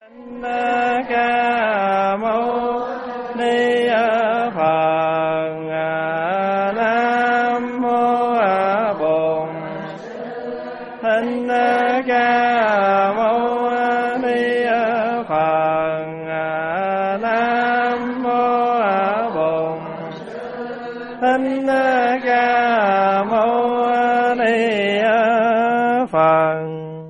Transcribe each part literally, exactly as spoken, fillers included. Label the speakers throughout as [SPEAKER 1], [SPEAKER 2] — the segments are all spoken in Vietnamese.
[SPEAKER 1] Ca mâu ni Phật. Nam mô Bổn Thích Ca mâu ni Phật. Nam mô Bổn Thích Ca mâu ni Phật.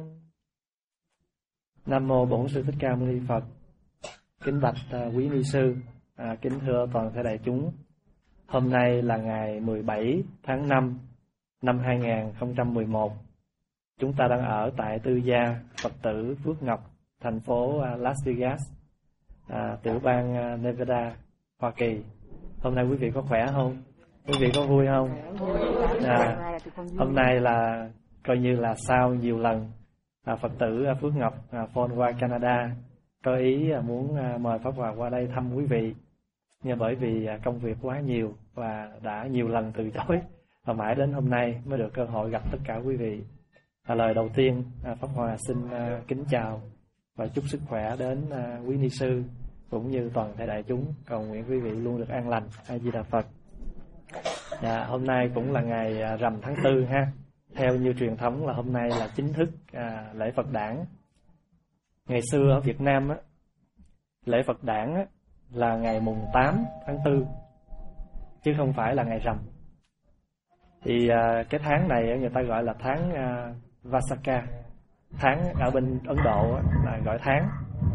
[SPEAKER 1] Nam mô Bổn Sư Thích Ca Mâu Ni Phật. Kính bạch uh, quý ni sư, à, kính thưa toàn thể đại chúng. Hôm nay là ngày mười bảy tháng năm năm hai nghìn không trăm mười một. Chúng ta đang ở tại tư gia Phật tử Phước Ngọc, thành phố uh, Las Vegas, à, tiểu bang uh, Nevada, Hoa Kỳ. Hôm nay quý vị có khỏe không? Quý vị có vui không? À, hôm nay là coi như là sau nhiều lần À, Phật tử à, Phước Ngọc à, phone qua Canada có ý à, muốn à, mời Pháp Hòa qua đây thăm quý vị, nhưng bởi vì à, công việc quá nhiều và đã nhiều lần từ chối, và mãi đến hôm nay mới được cơ hội gặp tất cả quý vị. À, lời đầu tiên à, Pháp Hòa xin à, kính chào và chúc sức khỏe đến à, quý ni sư cũng như toàn thể đại chúng, cầu nguyện quý vị luôn được an lành. A Di Đà Phật. À, hôm nay cũng là ngày à, rằm tháng tư ha. Theo như truyền thống là hôm nay là chính thức à, lễ Phật đản. Ngày xưa ở Việt Nam á, lễ Phật đản á, là ngày mùng tám tháng tư, chứ không phải là ngày rằm. Thì à, cái tháng này người ta gọi là tháng à, Vasaka. Tháng ở bên Ấn Độ á, là gọi tháng.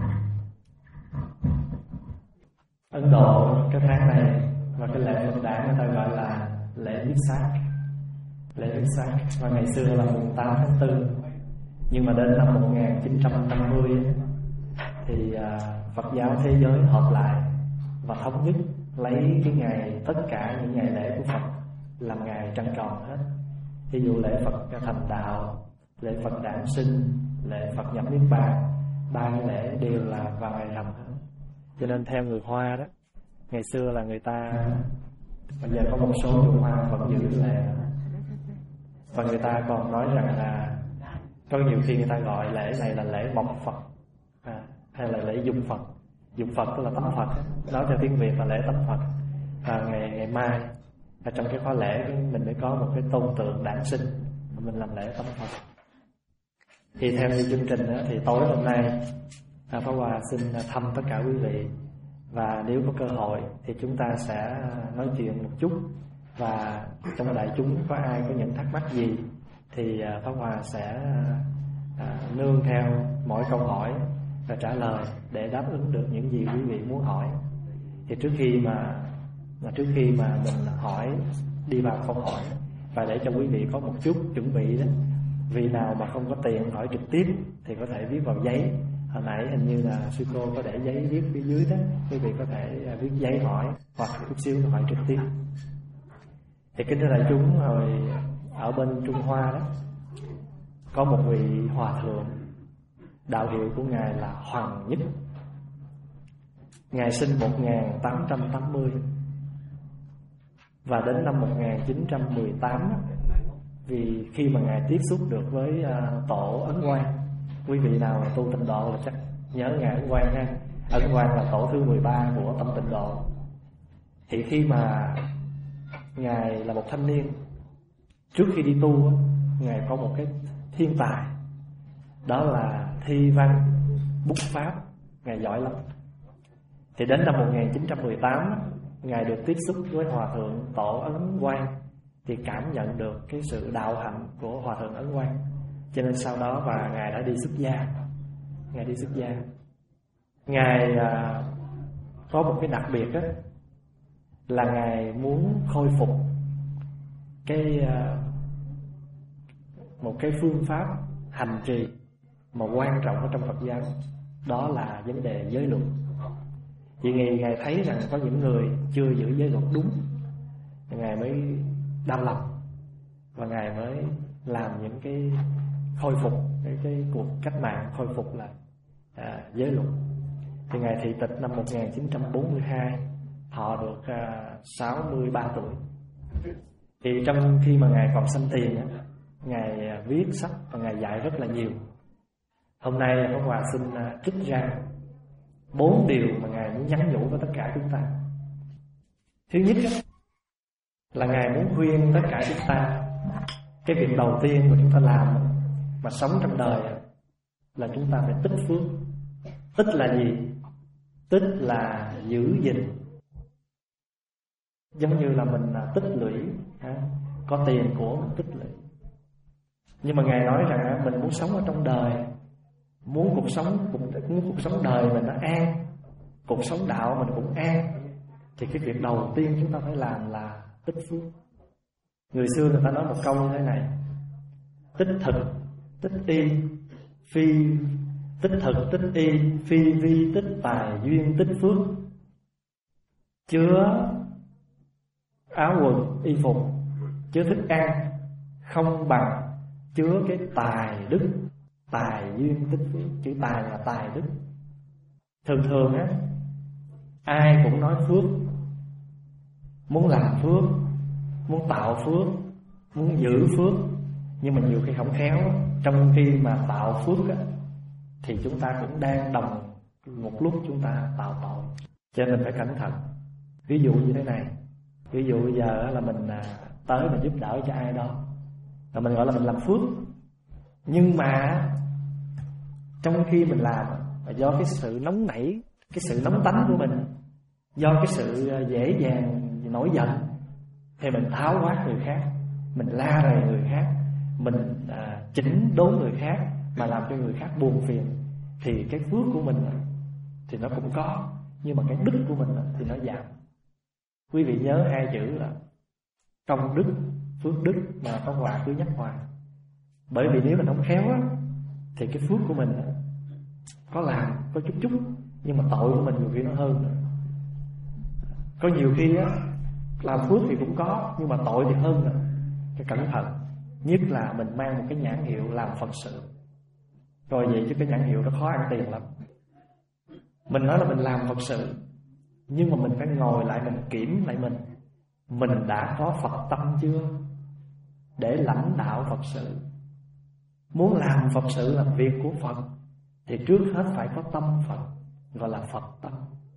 [SPEAKER 1] Ấn Độ cái tháng này và cái lễ Phật đản người ta gọi là lễ Visak. Lễ Visak và ngày xưa là mùng tám tháng tư. Nhưng mà đến năm một nghìn chín trăm năm mươi thì à, Phật giáo thế giới họp lại và thống nhất lấy cái ngày, tất cả những ngày lễ của Phật làm ngày trăng tròn hết. Ví dụ lễ Phật thành đạo, lễ Phật đản sinh, lễ Phật nhập niết bàn, ba cái lễ đều là vào ngày rằm hết. Cho nên theo người Hoa đó, ngày xưa là người ta, bây giờ có một số người Hoa vẫn giữ lễ. Và người ta còn nói rằng là có nhiều khi người ta gọi lễ này là lễ mộc Phật, à, hay là lễ dụng Phật. Dụng Phật tức là tắm Phật, nói theo tiếng Việt là lễ tắm Phật. Và ngày ngày mai ở trong cái khóa lễ mình mới có một cái tôn tượng đản sinh, mình làm lễ tắm Phật. Thì theo như chương trình đó, thì tối hôm nay à, Pháp Hòa xin thăm tất cả quý vị, và nếu có cơ hội thì chúng ta sẽ nói chuyện một chút. Và trong đại chúng có ai có những thắc mắc gì thì Pháp Hòa sẽ à, nương theo mỗi câu hỏi và trả lời để đáp ứng được những gì quý vị muốn hỏi. Thì trước khi mà, mà trước khi mà mình hỏi, đi vào câu hỏi, và để cho quý vị có một chút chuẩn bị đó, vì nào mà không có tiền hỏi trực tiếp thì có thể viết vào giấy. Hồi nãy hình như là sư cô có để giấy viết phía dưới đó, quý vị có thể viết giấy hỏi hoặc chút xíu hỏi trực tiếp. Thì kính thưa đại chúng, rồi ở bên Trung Hoa đó có một vị hòa thượng, đạo hiệu của ngài là Hoàng Nhất. Ngài sinh một nghìn tám trăm tám mươi và đến năm một nghìn chín trăm mười tám, vì khi mà ngài tiếp xúc được với uh, tổ Ấn Quang, quý vị nào là tu tịnh độ là chắc nhớ ngài Ấn Quang ha. Ấn Quang là tổ thứ mười ba của tâm tịnh độ. Thì khi mà ngài là một thanh niên, trước khi đi tu, ngài có một cái thiên tài, đó là thi văn, bút pháp, ngài giỏi lắm. Thì đến năm một nghìn chín trăm mười tám, ngài được tiếp xúc với hòa thượng tổ Ấn Quang, thì cảm nhận được cái sự đạo hạnh của hòa thượng Ấn Quang. Cho nên sau đó và ngài đã đi xuất gia. Ngài đi xuất gia. Ngài à, có một cái đặc biệt đó, là ngài muốn khôi phục cái à, một cái phương pháp hành trì mà quan trọng ở trong Phật giáo, đó là vấn đề giới luật. Vì ngài, ngài thấy rằng có những người chưa giữ giới luật đúng, ngài mới đau lòng và ngài mới làm những cái khôi phục cái, cái cuộc cách mạng, khôi phục lại à, giới luật. Thì ngài thị tịch năm một nghìn chín trăm bốn mươi hai, họ được à, sáu mươi ba tuổi. Thì trong khi mà ngài còn sanh tiền, ngài viết sách và ngài dạy rất là nhiều. Hôm nay Pháp Hòa xin trích ra bốn điều mà Ngài muốn nhắn nhủ với tất cả chúng ta. Thứ nhất là Ngài muốn khuyên tất cả chúng ta, cái việc đầu tiên mà chúng ta làm mà sống trong đời là chúng ta phải tích phước. Tích là gì? Tích là giữ gìn. Giống như là mình tích lũy, có tiền của mình tích lũy. Nhưng mà Ngài nói rằng mình muốn sống ở trong đời, muốn cuộc sống muốn cuộc sống đời mình nó an, cuộc sống đạo mình cũng an, thì cái việc đầu tiên chúng ta phải làm là tích phước. Người xưa người ta nói một câu như thế này: tích thực, tích y, phi tích thực, tích y, phi vi, tích tài, duyên, tích phước. Chứa áo quần, y phục, chứa thức ăn không bằng chứa cái tài đức. Tài duyên tích phước. Chữ tài là tài đức. Thường thường á, ai cũng nói phước, muốn làm phước, muốn tạo phước, muốn giữ phước. Nhưng mà nhiều khi không khéo, trong khi mà tạo phước á, thì chúng ta cũng đang đồng một lúc chúng ta tạo tội. Cho nên phải cẩn thận. Ví dụ như thế này, ví dụ bây giờ là mình tới mình giúp đỡ cho ai đó, là mình gọi là mình làm phước. Nhưng mà trong khi mình làm, do cái sự nóng nảy, cái sự nóng tánh của mình, do cái sự dễ dàng nổi giận, thì mình tháo quát người khác, mình la rầy người khác, mình à, chỉnh đốn người khác, mà làm cho người khác buồn phiền. Thì cái phước của mình thì nó cũng có, nhưng mà cái đức của mình thì nó giảm. Quý vị nhớ hai chữ là công đức, phước đức mà Pháp Hòa cứ nhắc hoài. Bởi vì nếu mình không khéo á, thì cái phước của mình có làm, có chút chút, nhưng mà tội của mình nhiều khi nó hơn nữa. Có nhiều khi á, làm phước thì cũng có, nhưng mà tội thì hơn nữa. Cái cẩn thận. Nhất là mình mang một cái nhãn hiệu làm Phật sự. Rồi vậy chứ cái nhãn hiệu đó khó ăn tiền lắm. Mình nói là mình làm Phật sự, nhưng mà mình phải ngồi lại, mình kiểm lại mình. Mình đã có Phật tâm chưa để lãnh đạo Phật sự? Muốn làm Phật sự, làm việc của Phật, thì trước hết phải có tâm Phật, gọi là Phật tâm.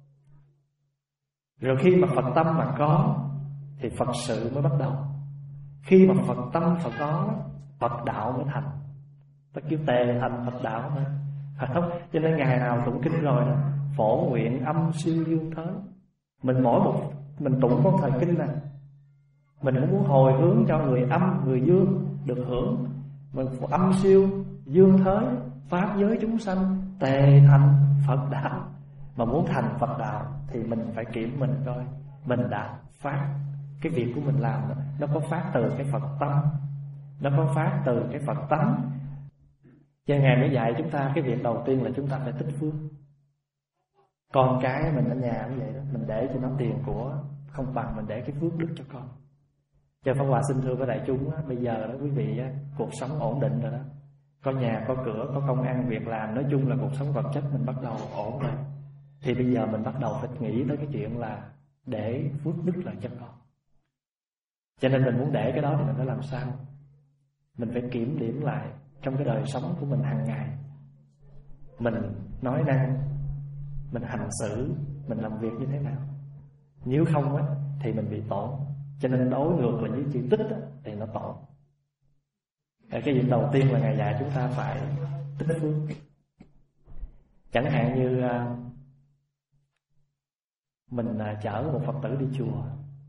[SPEAKER 1] Rồi khi mà Phật tâm mà có, thì Phật sự mới bắt đầu. Khi mà Phật tâm Phật có, Phật đạo mới thành. Ta kêu tề thành Phật đạo mà, phải không? Cho nên ngày nào tụng kinh rồi đó, phổ nguyện âm siêu dương thới. Mình mỗi một mình tụng một thời kinh này, mình cũng muốn hồi hướng cho người âm, người dương được hưởng. Mình âm siêu dương thới, pháp giới chúng sanh tề thành Phật đạo. Mà muốn thành Phật đạo thì mình phải kiểm mình coi mình đã phát, cái việc của mình làm đó, nó có phát từ cái Phật tâm, nó có phát từ cái Phật tánh. Cho Ngài mới dạy chúng ta cái việc đầu tiên là chúng ta phải tích phước. Con cái mình ở nhà cũng vậy đó, mình để cho nó tiền của không bằng mình để cái phước đức cho con. Cho Pháp Hòa xin thưa với đại chúng á, bây giờ đó quý vị á, cuộc sống ổn định rồi đó, có nhà, có cửa, có công ăn việc làm, nói chung là cuộc sống vật chất mình bắt đầu ổn rồi. Thì bây giờ mình bắt đầu phải nghĩ tới cái chuyện là để phước đức lại cho con. Cho nên mình muốn để cái đó thì mình phải làm sao? Mình phải kiểm điểm lại trong cái đời sống của mình hàng ngày. Mình nói năng, mình hành xử, mình làm việc như thế nào? Nếu không á, thì mình bị tổn. Cho nên đối ngược là với chữ tích á, thì nó tổn. Cái việc đầu tiên là Ngài dạy chúng ta phải tích phước. Chẳng hạn như mình chở một Phật tử đi chùa,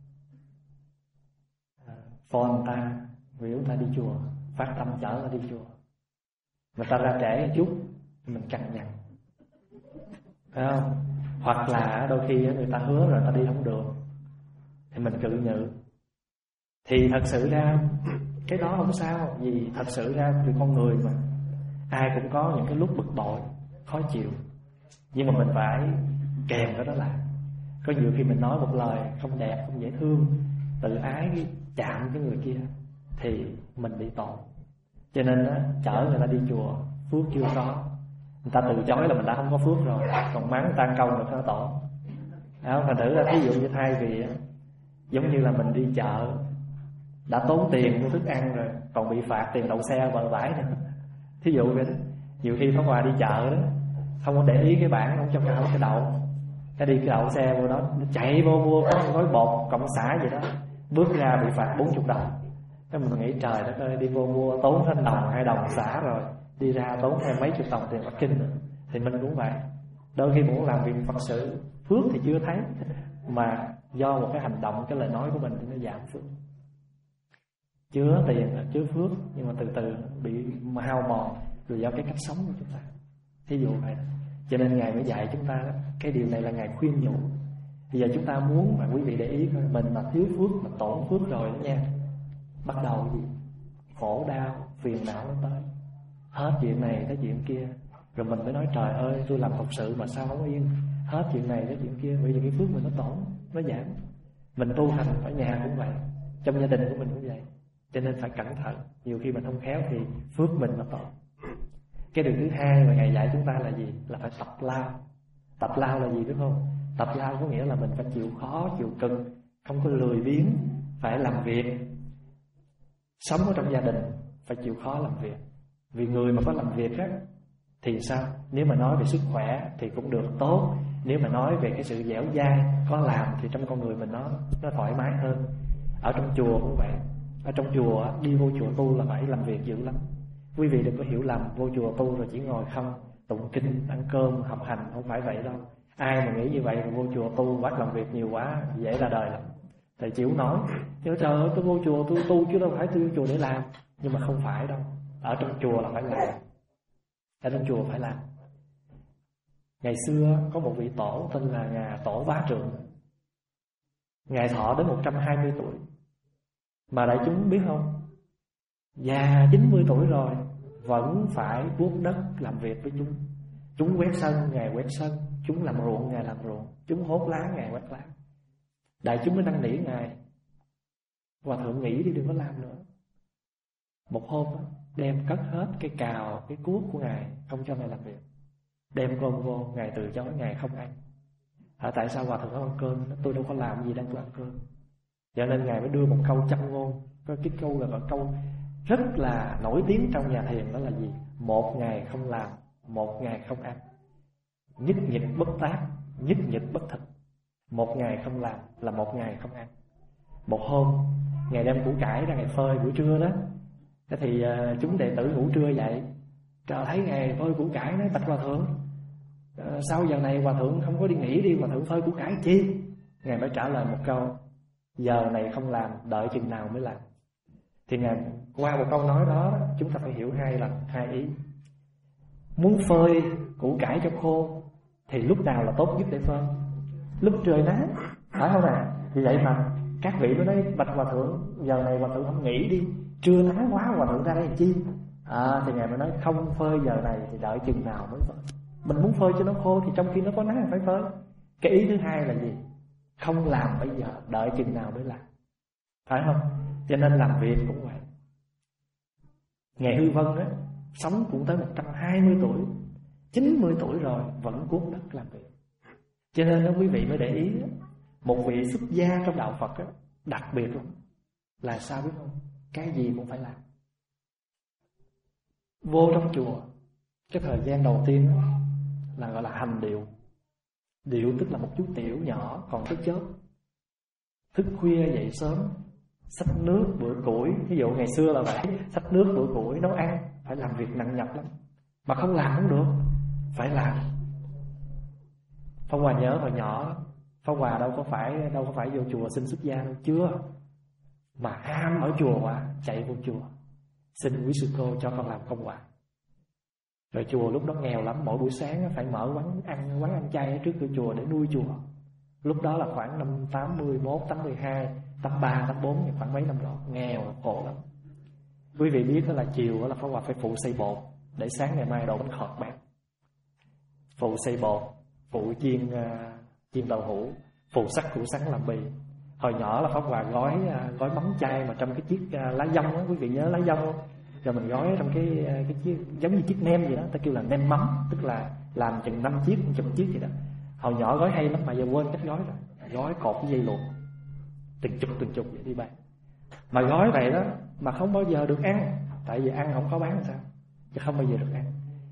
[SPEAKER 1] phone người ta, vì chúng ta đi chùa, phát tâm chở ta đi chùa. Người ta ra trễ một chút, mình cằn nhằn, phải không? Hoặc là đôi khi người ta hứa rồi ta đi không được, thì mình cự nhự. Thì thật sự ra cái đó không sao, vì thật sự ra vì con người mà, ai cũng có những cái lúc bực bội, khó chịu. Nhưng mà mình phải kèm cái đó lại. Có nhiều khi mình nói một lời không đẹp, không dễ thương, tự ái chạm cái người kia, thì mình bị tội. Cho nên á, chở người ta đi chùa, phước chưa có, người ta từ chối là mình đã không có phước rồi, còn mắng tan công là có tội. Thành thử ra ví dụ như thay vì giống như là mình đi chợ, đã tốn tiền mua thức ăn rồi, còn bị phạt tiền đậu xe bờ bãi nữa. Thí dụ vậy đó. Nhiều khi Pháp Hòa đi chợ đó, không có để ý cái bảng, không cho cao cái đậu, cái đi cái đậu xe vô đó, nó chạy vô mua có một gói bột cộng xả gì đó, bước ra bị phạt bốn mươi đồng. Cái mình nghĩ trời đất ơi, đi vô mua tốn hết đồng hai đồng xả rồi, đi ra tốn thêm mấy chục đồng tiền Bắc Kinh nữa. Thì mình cũng vậy, đôi khi muốn làm việc Phật sự, phước thì chưa thấy, mà do một cái hành động, cái lời nói của mình thì nó giảm phước. Chứa tiền là chứa phước, nhưng mà từ từ bị hao mòn rồi do cái cách sống của chúng ta. Thí dụ vậy. Cho nên Ngài mới dạy chúng ta đó, cái điều này là Ngài khuyên nhủ. Bây giờ chúng ta muốn mà quý vị để ý coi, mình mà thiếu phước, mà tổn phước rồi đó nha, bắt đầu gì? Khổ đau, phiền não nó tới. Hết chuyện này tới chuyện kia, rồi mình mới nói trời ơi, tôi làm Phật sự mà sao không yên. Hết chuyện này tới chuyện kia, bây giờ cái phước mình nó tổn, nó giảm. Mình tu hành ở nhà cũng vậy, trong gia đình của mình cũng vậy. Cho nên phải cẩn thận, nhiều khi mình không khéo thì phước mình nó tổn. Cái điều thứ hai mà Ngài dạy chúng ta là gì? Là phải tập lao. Tập lao là gì biết không? Tập lao có nghĩa là mình phải chịu khó, chịu cực, không có lười biếng, phải làm việc. Sống ở trong gia đình phải chịu khó làm việc. Vì người mà có làm việc á thì sao? Nếu mà nói về sức khỏe thì cũng được tốt. Nếu mà nói về cái sự dẻo dai, có làm thì trong con người mình nó nó thoải mái hơn. Ở trong chùa cũng vậy. Ở trong chùa, đi vô chùa tu là phải làm việc dữ lắm. Quý vị đừng có hiểu lầm, vô chùa tu rồi chỉ ngồi không, tụng kinh, ăn cơm, học hành, không phải vậy đâu. Ai mà nghĩ như vậy mà vô chùa tu bắt làm việc nhiều quá, dễ ra đời lắm. Thầy chịu nói, chứ trời ơi tôi vô chùa tôi tu chứ đâu phải tôi vô chùa để làm. Nhưng mà không phải đâu, ở trong chùa là phải làm. Ở trong chùa phải làm. Ngày xưa có một vị tổ tên là Ngài Tổ Bá Trượng. Ngài thọ đến một trăm hai mươi tuổi. Mà đại chúng biết không, già chín mươi tuổi rồi vẫn phải vuốt đất làm việc với chúng. Chúng quét sân, Ngài quét sân. Chúng làm ruộng, Ngài làm ruộng. Chúng hốt lá, Ngài quét lá. Đại chúng mới năn nỉ Ngài, Hòa thượng nghỉ đi, đừng có làm nữa. Một hôm đem cất hết cái cào, cái cuốc của Ngài, không cho Ngài làm việc. Đem cơm vô, Ngài từ chối, Ngài không ăn. À, tại sao Hòa thượng không ăn cơm? Tôi đâu có làm gì đang tôi ăn cơm. Cho nên Ngài mới đưa một câu châm ngôn. Có cái câu là một câu rất là nổi tiếng trong nhà thiền, đó là gì? Một ngày không làm, một ngày không ăn. Nhất nhật bất tác, nhất nhật bất thực. Một ngày không làm là một ngày không ăn. Một hôm Ngài đem củ cải ra Ngài phơi buổi trưa đó. Thế thì uh, chúng đệ tử ngủ trưa dậy, trời thấy Ngài phơi củ cải, nói bạch Hòa thượng, uh, sau giờ này Hòa thượng không có đi nghỉ đi, Hòa thượng phơi củ cải chi? Ngài mới trả lời một câu, giờ này không làm, đợi chừng nào mới làm. Thì Ngài qua một câu nói đó, chúng ta phải hiểu hai lần, hai ý. Muốn phơi củ cải cho khô thì lúc nào là tốt nhất để phơi? Lúc trời nắng, phải không nào? Vì vậy mà các vị mới nói bạch Hòa thượng, giờ này Hòa thượng không nghỉ đi, trưa nắng quá Hòa thượng ra đây làm chi? À, thì Ngài mới nói không phơi giờ này thì đợi chừng nào mới phơi. Mình muốn phơi cho nó khô thì trong khi nó có nắng phải phơi. Cái ý thứ hai là gì? Không làm bây giờ, đợi chừng nào mới làm, phải không? Cho nên làm việc cũng vậy. Ngài Hư Vân á, sống cũng tới một trăm hai mươi tuổi, chín mươi tuổi rồi vẫn cuốc đất làm việc. Cho nên đó quý vị mới để ý, một vị xuất gia trong đạo Phật á, đặc biệt lắm. Là sao biết không? Cái gì cũng phải làm. Vô trong chùa, cái thời gian đầu tiên đó, là gọi là hành điệu. Điệu tức là một chút tiểu nhỏ còn thức chớp. Thức khuya dậy sớm, xách nước bữa củi. Ví dụ ngày xưa là vậy, xách nước bữa củi nấu ăn, phải làm việc nặng nhọc lắm. Mà không làm không được, phải làm. Phong Hòa nhớ hồi nhỏ, Phong Hòa đâu có phải đâu có phải vô chùa xin xuất gia đâu, chưa. Mà ham ở chùa quá, chạy vô chùa xin quý sư cô cho con làm công quả. Rồi chùa lúc đó nghèo lắm, mỗi buổi sáng phải mở quán ăn quán ăn chay ở trước cửa chùa để nuôi chùa. Lúc đó là khoảng năm tám mươi mốt, tám mươi hai, tám ba, tám bốn, khoảng mấy năm đó, nghèo khổ lắm. Quý vị biết đó là chiều đó là Pháp Hòa phải phụ xây bột để sáng ngày mai đổ bánh khọt bán. Phụ xây bột, phụ chiên uh, chiên đậu hũ, phụ sắc củ sắn làm bì. Hồi nhỏ là Pháp Hòa gói uh, gói mắm chay mà trong cái chiếc uh, lá dong đó, quý vị nhớ lá dong không? Rồi mình gói trong cái uh, cái chiếc giống như chiếc nem vậy đó, ta kêu là nem mắm, tức là làm chừng năm chiếc, chục chiếc vậy đó. Hồi nhỏ gói hay lắm mà giờ quên cách gói rồi. Gói cột cái dây luộc, từng chục từng chục vậy đi bán. Mà gói vậy đó mà không bao giờ được ăn, tại vì ăn không có bán sao, chứ không bao giờ được ăn.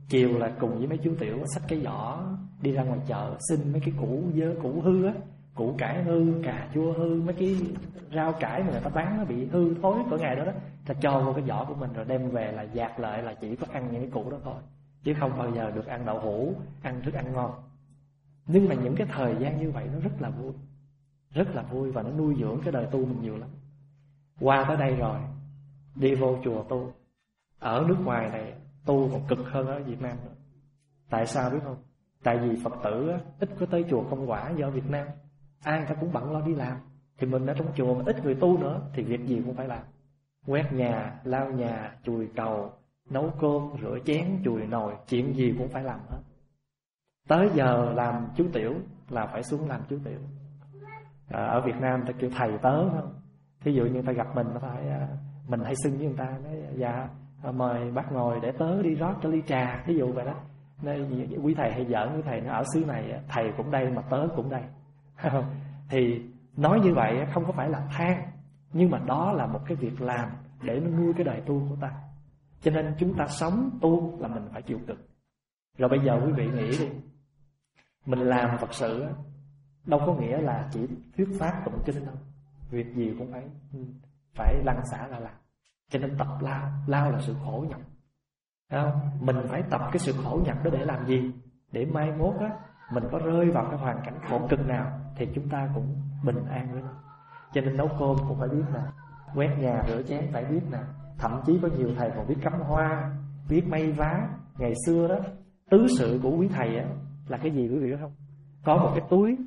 [SPEAKER 1] chiều là cùng với mấy chú tiểu xách cái giỏ đi ra ngoài chợ xin mấy cái củ dơ củ hư á, củ cải hư, cà chua hư, mấy cái rau cải mà người ta bán nó bị hư thối của ngày đó đó, ta cho vô cái giỏ của mình rồi đem về là dạt lại là chỉ có ăn những cái củ đó thôi, chứ không bao giờ được ăn đậu hũ, ăn thức ăn ngon. Nhưng mà những cái thời gian như vậy nó rất là vui, rất là vui và nó nuôi dưỡng cái đời tu mình nhiều lắm. Qua tới đây rồi đi vô chùa tu. Ở nước ngoài này tu còn cực hơn ở Việt Nam nữa. Tại sao biết không? Tại vì Phật tử á, ít có tới chùa công quả do Việt Nam. Ai người ta cũng bận lo đi làm. Thì mình ở trong chùa mà ít người tu nữa thì việc gì cũng phải làm. Quét nhà, lau nhà, chùi cầu, nấu cơm, rửa chén, chùi nồi, chuyện gì cũng phải làm hết. Tới giờ làm chú tiểu là phải xuống làm chú tiểu. à, Ở Việt Nam ta kêu thầy tớ không? Thí dụ như ta gặp mình nó phải mình hay xưng với người ta nói dạ mời bác ngồi để tớ đi rót cho ly trà, ví dụ vậy đó. Nên quý thầy hay giỡn với thầy nó ở xứ này thầy cũng đây mà tớ cũng đây. Thì nói như vậy không có phải là than, nhưng mà đó là một cái việc làm để nó nuôi cái đời tu của ta. Cho nên chúng ta sống tu là mình phải chịu cực. Rồi bây giờ quý vị nghĩ đi, mình làm Phật sự đâu có nghĩa là chỉ thuyết pháp tụng kinh đâu, việc gì cũng phải phải lăn xả ra làm. Cho nên tập lao, lao là sự khổ nhọc, không? Mình phải tập cái sự khổ nhọc đó để làm gì? Để mai mốt á mình có rơi vào cái hoàn cảnh khổ cực nào thì chúng ta cũng bình an với nó. Cho nên nấu cơm cũng phải biết nè, quét nhà rửa chén phải biết nè. Thậm chí có nhiều thầy còn biết cắm hoa, biết may vá. Ngày xưa đó, tứ sự của quý thầy á là cái gì quý vị biết không? Có một cái túi,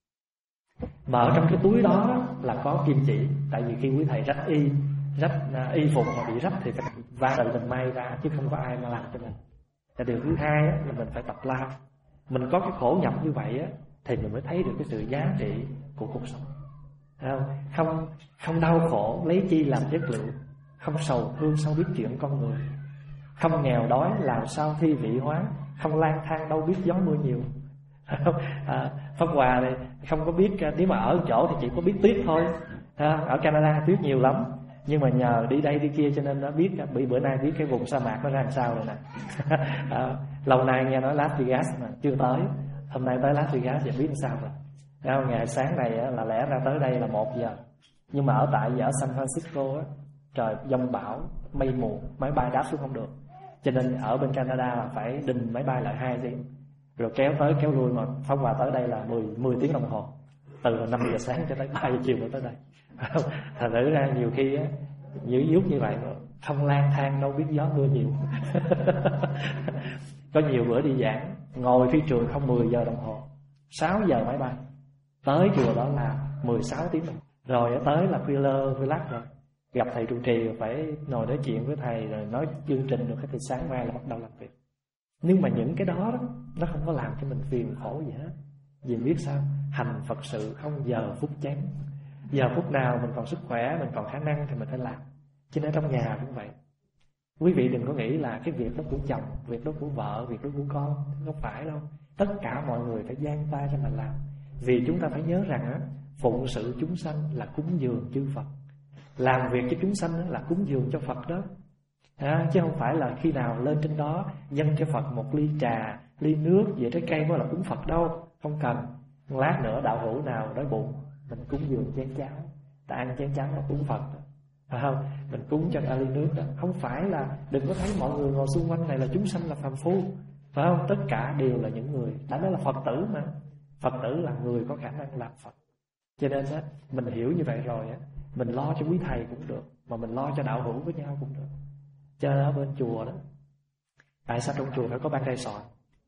[SPEAKER 1] mà ở trong cái túi đó là có kim chỉ. Tại vì khi quý thầy rách y, rách y phục mà bị rách thì phải va tự mình may ra, chứ không có ai mà làm cho mình. Và điều thứ hai á, là mình phải tập lao. Mình có cái khổ nhọc như vậy á, thì mình mới thấy được cái sự giá trị của cuộc sống. Không, không, không đau khổ lấy chi làm chất liệu, không sầu thương sao biết chuyện con người, không nghèo đói làm sao thi vị hóa, không lang thang đâu biết gió mưa nhiều. à, Pháp Hòa này không có biết, nếu mà ở chỗ thì chỉ có biết tuyết thôi. à, Ở Canada tuyết nhiều lắm, nhưng mà nhờ đi đây đi kia cho nên nó biết. Bị bữa nay biết cái vùng sa mạc nó ra làm sao rồi nè. à, Lâu nay nghe nói Las Vegas mà chưa tới, hôm nay tới Las Vegas thì biết làm sao rồi. Đâu, ngày sáng này là lẽ ra tới đây là một giờ, nhưng mà ở tại ở San Francisco á, trời giông bão, mây mù, máy bay đáp xuống không được. Cho nên ở bên Canada là phải đình máy bay lại hai tiếng, rồi kéo tới kéo lui. Mà Pháp Hòa tới đây là mười tiếng đồng hồ, từ năm giờ sáng cho tới ba giờ chiều mới tới đây. Thật sự ra nhiều khi á, dữ dút như vậy mà không lang thang đâu biết gió mưa nhiều. Có nhiều bữa đi giảng, ngồi phi trường không mười giờ đồng hồ, sáu giờ máy bay tới chùa đó là mười sáu tiếng đồng hồ. Rồi tới là khuya lơ khuya lắc rồi, gặp thầy trụ trì phải ngồi nói chuyện với thầy, rồi nói chương trình được, thì sáng mai là bắt đầu làm việc. Nhưng mà những cái đó, đó nó không có làm cho mình phiền khổ gì hết. Vì biết sao? Hành Phật sự không giờ phút chán. Giờ phút nào mình còn sức khỏe, mình còn khả năng thì mình phải làm. Cho nên trong nhà cũng vậy. Quý vị đừng có nghĩ là cái việc đó của chồng, việc đó của vợ, việc đó của con. Không phải đâu. Tất cả mọi người phải giang tay cho mình làm. Vì chúng ta phải nhớ rằng á, phụng sự chúng sanh là cúng dường chư Phật. Làm việc cho chúng sanh là cúng dường cho Phật đó. À, chứ không phải là khi nào lên trên đó dâng cho Phật một ly trà, ly nước, về trái cây mới là cúng Phật đâu. Không cần. Lát nữa đạo hữu nào đói bụng, mình cúng dường chén cháo. Ta ăn chén cháo là cúng Phật đó. Phải không? Mình cúng cho ta ly nước đó. Không phải là đừng có thấy mọi người ngồi xung quanh này là chúng sanh là phàm phu. Phải không? Tất cả đều là những người, đã nói là Phật tử mà. Phật tử là người có khả năng làm Phật. Cho nên đó, mình hiểu như vậy rồi á, mình lo cho quý thầy cũng được, mà mình lo cho đạo hữu với nhau cũng được. Cho nên ở bên chùa đó, tại sao trong chùa phải có ban trai soạn?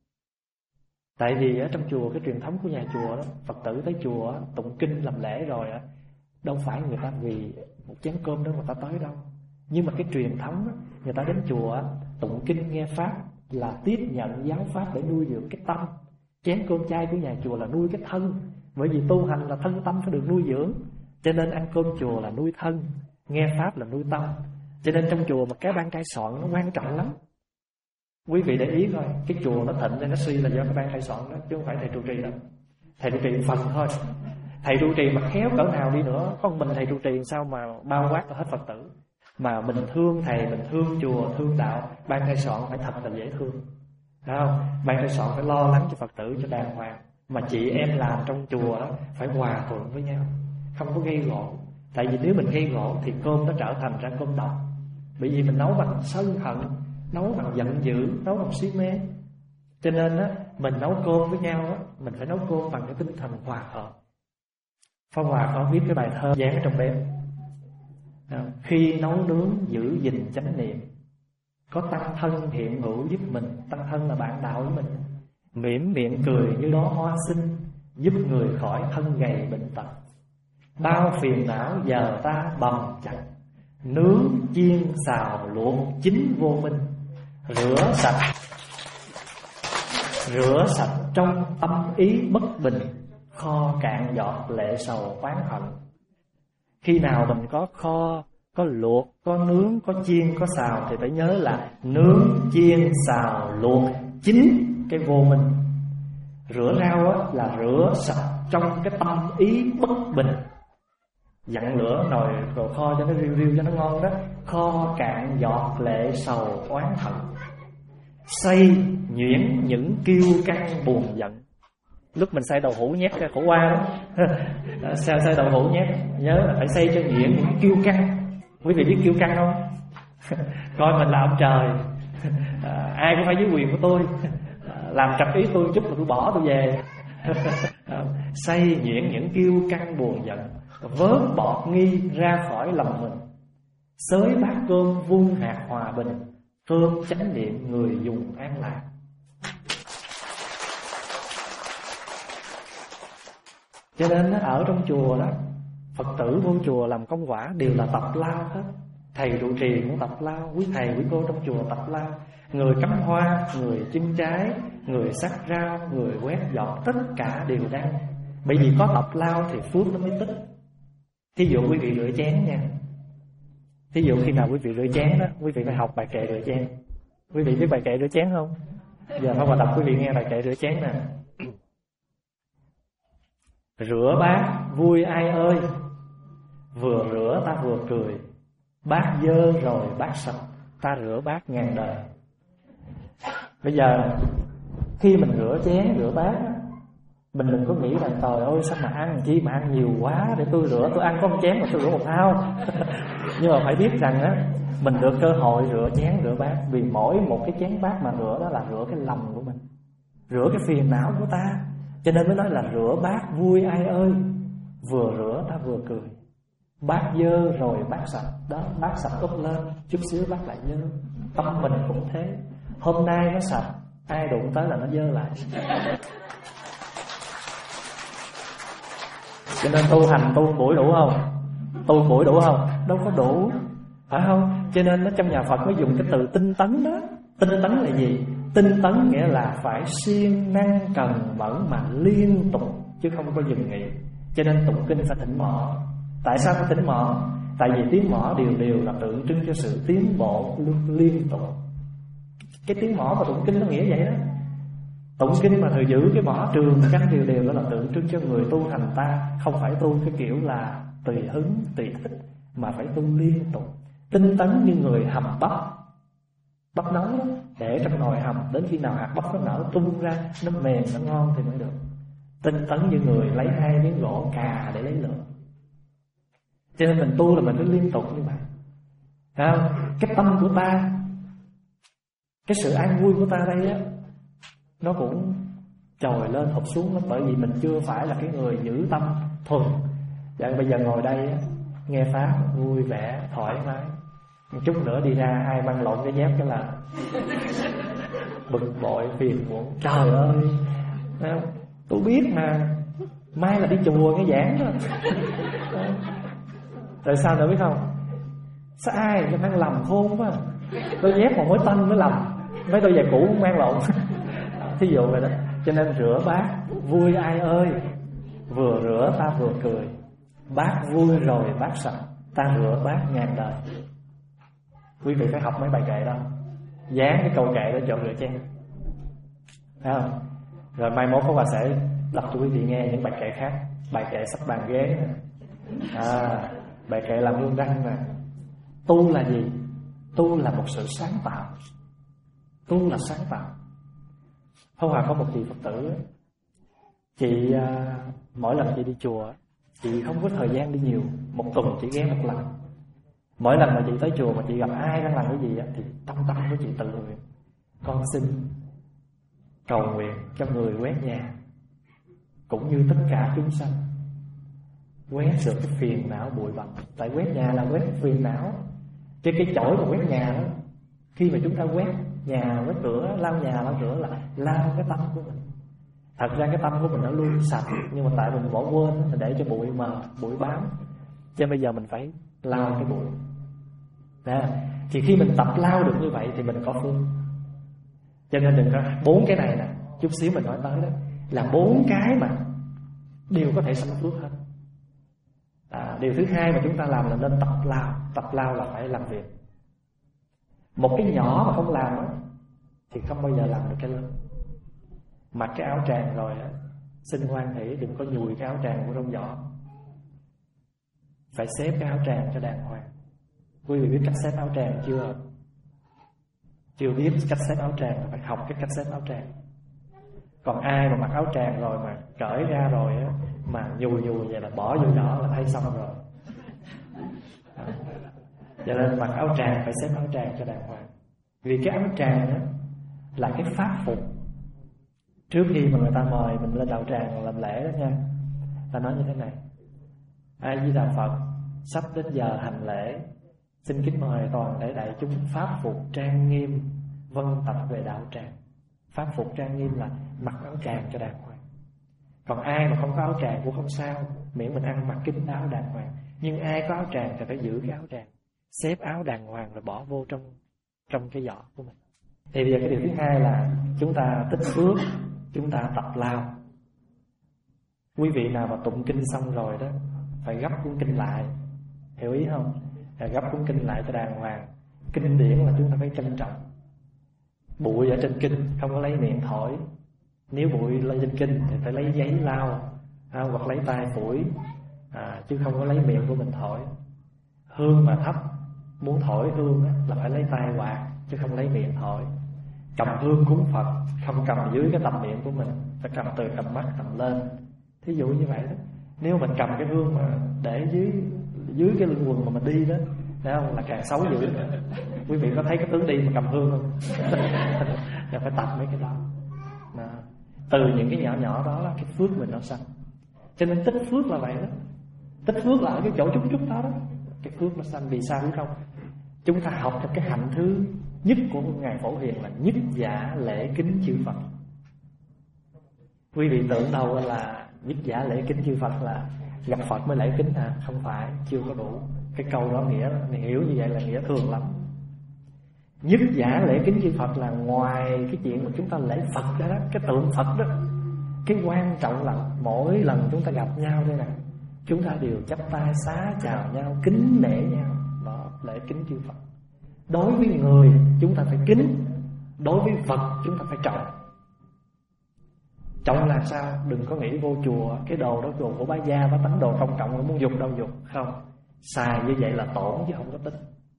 [SPEAKER 1] Tại vì ở trong chùa, cái truyền thống của nhà chùa đó, Phật tử tới chùa tụng kinh làm lễ rồi á, đâu phải người ta vì một chén cơm đó người ta tới đâu. Nhưng mà cái truyền thống đó, người ta đến chùa tụng kinh nghe pháp là tiếp nhận giáo pháp để nuôi dưỡng cái tâm. Chén cơm chay của nhà chùa là nuôi cái thân. Bởi vì tu hành là thân tâm phải được nuôi dưỡng. Cho nên ăn cơm chùa là nuôi thân, nghe pháp là nuôi tâm. Cho nên trong chùa một cái ban trai soạn nó quan trọng lắm. Quý vị để ý coi, cái chùa nó thịnh nên nó suy là do cái ban trai soạn đó, chứ không phải thầy trụ trì đâu. Thầy trụ trì Phật thôi. Thầy trụ trì mà khéo cỡ nào đi nữa, có mình thầy trụ trì sao mà bao quát hết Phật tử. Mà mình thương thầy, mình thương chùa, thương đạo, ban trai soạn phải thật là dễ thương. không? Ban Trai Soạn phải lo lắng cho Phật tử cho đàng hoàng. Mà chị em làm trong chùa đó phải hòa thuận với nhau, không có gây gổ. Tại vì nếu mình gây gổ thì cơm nó trở thành ra cơm độc. Bởi vì mình nấu bằng sân hận, nấu bằng giận dữ, nấu bằng si mê. Cho nên á, mình nấu cơm với nhau á, mình phải nấu cơm bằng cái tinh thần hòa hợp. Pháp Hòa có viết cái bài thơ dán ở trong bếp: khi nấu nướng giữ gìn chánh niệm, có tăng thân hiện hữu giúp mình. Tăng thân là bạn đạo với mình. Mỉm miệng cười như đó hoa xinh, giúp người khỏi thân gầy bệnh tật. Bao phiền não giờ ta bầm chặt, nướng chiên xào luộc chín vô minh. Rửa sạch Rửa sạch trong tâm ý bất bình, kho cạn giọt lệ sầu oán hận. Khi nào mình có kho, có luộc, có nướng, có chiên, có xào thì phải nhớ là nướng, chiên, xào, luộc chín cái vô minh. Rửa rau á, là rửa sạch trong cái tâm ý bất bình. Dặn lửa nồi đồ kho cho nó riu riu cho nó ngon đó. Kho cạn giọt lệ sầu oán hận. Xay nhuyễn những kiêu căng buồn giận. Lúc mình xay đậu hũ nhét ra khổ qua đó xay, xay đậu hũ nhét, nhớ là phải xay cho nhuyễn những kiêu căng. Quý vị biết kiêu căng không? Coi mình là ông trời, à, ai cũng phải dưới quyền của tôi, à, làm trật ý tôi chút là tôi bỏ tôi về. À, xay nhuyễn những kiêu căng buồn giận, vớt bọt nghi ra khỏi lòng mình. Xới bát cơm vun hạt hòa bình, cơm chánh niệm người dùng an lạc. Cho nên ở trong chùa đó, Phật tử vô chùa làm công quả đều là tập lao hết. Thầy trụ trì cũng tập lao, quý thầy quý cô trong chùa tập lao. Người cắm hoa, người chưng trái, người sắc rau, người quét dọn, tất cả đều đang. Bởi vì có tập lao thì phước nó mới tích. Thí dụ quý vị rửa chén nha. Thí dụ khi nào quý vị rửa chén đó, quý vị phải học bài kệ rửa chén. Quý vị biết bài kệ rửa chén không? Giờ Pháp Hòa đọc quý vị nghe bài kệ rửa chén nè. Rửa bát vui ai ơi, vừa rửa ta vừa cười. Bát dơ rồi bát sạch, ta rửa bát ngàn đời. Bây giờ khi mình rửa chén, rửa bát, mình đừng có nghĩ là trời ơi sao mà ăn chi mà ăn nhiều quá, để tôi rửa, tôi ăn có một chén mà tôi rửa một thao. Nhưng mà phải biết rằng á, mình được cơ hội rửa chén, rửa bát. Vì mỗi một cái chén bát mà rửa đó là rửa cái lòng của mình, rửa cái phiền não của ta. Cho nên mới nói là rửa bát vui ai ơi, vừa rửa ta vừa cười. Bát dơ rồi bát sạch. Đó, bát sạch úp lên, chút xíu bát lại dơ. Tâm mình cũng thế. Hôm nay nó sạch, ai đụng tới là nó dơ lại. Cho nên tu hành tu buổi đủ không? Tu buổi đủ không? Đâu có đủ, phải không? Cho nên nó trong nhà Phật mới dùng cái từ tinh tấn đó. Tinh tấn là gì? Tinh tấn nghĩa là phải siêng năng cần mẫn mà liên tục, chứ không có dừng nghỉ. Cho nên tụng kinh phải thỉnh mỏ. Tại sao phải thỉnh mỏ? Tại vì tiếng mỏ đều đều là tượng trưng cho sự tiến bộ liên tục. Cái tiếng mỏ và tụng kinh nó nghĩa vậy đó. Tụng kinh mà thời giữ cái mỏ trường canh đều đều đó là tượng trưng cho người tu hành ta không phải tu cái kiểu là tùy hứng, tùy thích, mà phải tu liên tục. Tinh tấn như người hầm bắp, bắp nóng đó, để trong nồi hầm đến khi nào hạt bắp nó nở tung ra, nó mềm, nó ngon thì mới được. Tinh tấn như người lấy hai miếng gỗ cà để lấy lửa. Cho nên mình tu là mình phải liên tục như vậy. Thấy không? Cái tâm của ta, cái sự an vui của ta đây á, nó cũng trồi lên hụt xuống lắm. Bởi vì mình chưa phải là cái người giữ tâm thuần. Vậy bây giờ ngồi đây á, nghe pháp vui vẻ, thoải mái. Một chút nữa đi ra ai mang lộn cái dép cái là bực bội, phiền muộn. Trời ơi, tôi biết mà, mai là đi chùa nghe giảng đó. Rồi sao nữa biết không? Sao ai cho mang lầm khôn quá. Đôi dép một mối tân mới lầm, mấy đôi giày cũ cũng mang lộn. Thí dụ vậy đó. Cho nên rửa bát vui ai ơi, vừa rửa ta vừa cười. Bát vui rồi bát sạch, ta rửa bát ngàn đời. Quý vị phải học mấy bài kệ đó, dán cái câu kệ đó cho rửa chén, thấy không? Rồi mai mốt Pháp Hòa sẽ đọc cho quý vị nghe những bài kệ khác. Bài kệ sắp bàn ghế nè, à, bài kệ làm gương răng nè. Tu là gì? Tu là một sự sáng tạo. Tu là sáng tạo. Pháp Hòa có một chị Phật tử, chị à, mỗi lần chị đi chùa, chị không có thời gian đi nhiều, một tuần chị ghé một lần. Mỗi lần mà chị tới chùa mà chị gặp ai đang làm cái gì á, thì tâm tâm của chị tự nguyện: con xin cầu nguyện cho người quét nhà, cũng như tất cả chúng sanh, quét được cái phiền não bụi bặm. Tại quét nhà là quét phiền não, chứ cái chổi mà quét nhà đó, khi mà chúng ta quét nhà, quét cửa, lau nhà, lau cửa là lau cái tâm của mình. Thật ra cái tâm của mình nó luôn sạch, nhưng mà tại mình bỏ quên, mình để cho bụi mờ, bụi bám. Cho nên bây giờ mình phải lau cái bụi. Đó. Thì khi mình tập lau được như vậy thì mình có phước. Cho nên đừng có bốn cái này nè, chút xíu mình nói tới đó, là bốn cái mà đều có thể sanh phước hết. À, điều thứ hai mà chúng ta làm là nên tập lao. Tập lao là phải làm việc. Một cái nhỏ mà không làm đó, thì không bao giờ làm được cái lớn. Mặc cái áo tràng rồi á, xin hoan hỷ đừng có nhùi cái áo tràng của trong giỏ. Phải xếp cái áo tràng cho đàng hoàng. Quý vị biết cách xếp áo tràng chưa? Chưa biết cách xếp áo tràng, phải học cái cách xếp áo tràng. Còn ai mà mặc áo tràng rồi mà cởi ra rồi á, mà nhùi nhùi vậy là bỏ vô giỏ là thấy xong rồi. À, cho nên mặc áo tràng phải xếp áo tràng cho đàng hoàng. Vì cái áo tràng á là cái pháp phục. Trước khi mà người ta mời mình lên đạo tràng làm lễ đó nha, ta nói như thế này: A Di Đà Phật, sắp đến giờ hành lễ, xin kính mời toàn thể đại chúng pháp phục trang nghiêm vân tập về đạo tràng. Pháp phục trang nghiêm là mặc áo tràng cho đàng hoàng. Còn ai mà không có áo tràng cũng không sao, miễn mình ăn mặc kín áo đàng hoàng. Nhưng ai có áo tràng thì phải giữ cái áo tràng, xếp áo đàng hoàng rồi bỏ vô trong trong cái giỏ của mình. Thì bây giờ cái điều thứ hai là chúng ta tích phước, chúng ta tập lao. Quý vị nào mà tụng kinh xong rồi đó, phải gấp cuốn kinh lại, hiểu ý không? Phải gấp cuốn kinh lại cho đàng hoàng. Kinh điển là chúng ta phải trân trọng. Bụi ở trên kinh không có lấy miệng thổi. Nếu bụi lên trên kinh thì phải lấy giấy lau, à, hoặc lấy tay phủi, à, chứ không có lấy miệng của mình thổi. Hương mà thấp, muốn thổi hương á, là phải lấy tay quạt, chứ không lấy miệng thổi. Cầm hương cúng Phật không cầm dưới cái tầm miệng của mình, phải cầm từ tầm mắt tầm lên. Thí dụ như vậy đó. Nếu mình cầm cái hương mà để dưới dưới cái lưng quần mà mình đi đó, thấy không, là càng xấu dữ. Quý vị có thấy cái tướng đi mà cầm hương không? Là phải tập mấy cái đó. Đó. Từ những cái nhỏ nhỏ đó là cái phước mình nó sanh. Cho nên tích phước là vậy đó. Tích phước là ở cái chỗ chút chút đó đó, cái phước nó sanh. Vì sao biết không? Chúng ta học trong cái hạnh thứ nhất của Ngài Phổ Hiền là nhất giả lễ kính chư Phật. Quý vị tưởng đâu là nhất giả lễ kính chư Phật là gặp Phật mới lễ kính hả? Không phải, chưa có đủ. Cái câu đó nghĩa, mình hiểu như vậy là nghĩa thường lắm. Nhất giả lễ kính chư Phật là ngoài cái chuyện mà chúng ta lễ Phật đó, đó, cái tượng Phật đó, cái quan trọng là mỗi lần chúng ta gặp nhau đây nè, chúng ta đều chắp tay xá chào nhau, kính nể nhau. Đó, lễ kính chư Phật. Đối với người chúng ta phải kính, đối với vật chúng ta phải trọng. Trọng là sao? Đừng có nghĩ vô chùa cái đồ đó đồ của bá gia, bá tánh đồ công cộng, muốn dùng đâu dùng. Không, xài như vậy là tổn chứ không có tính.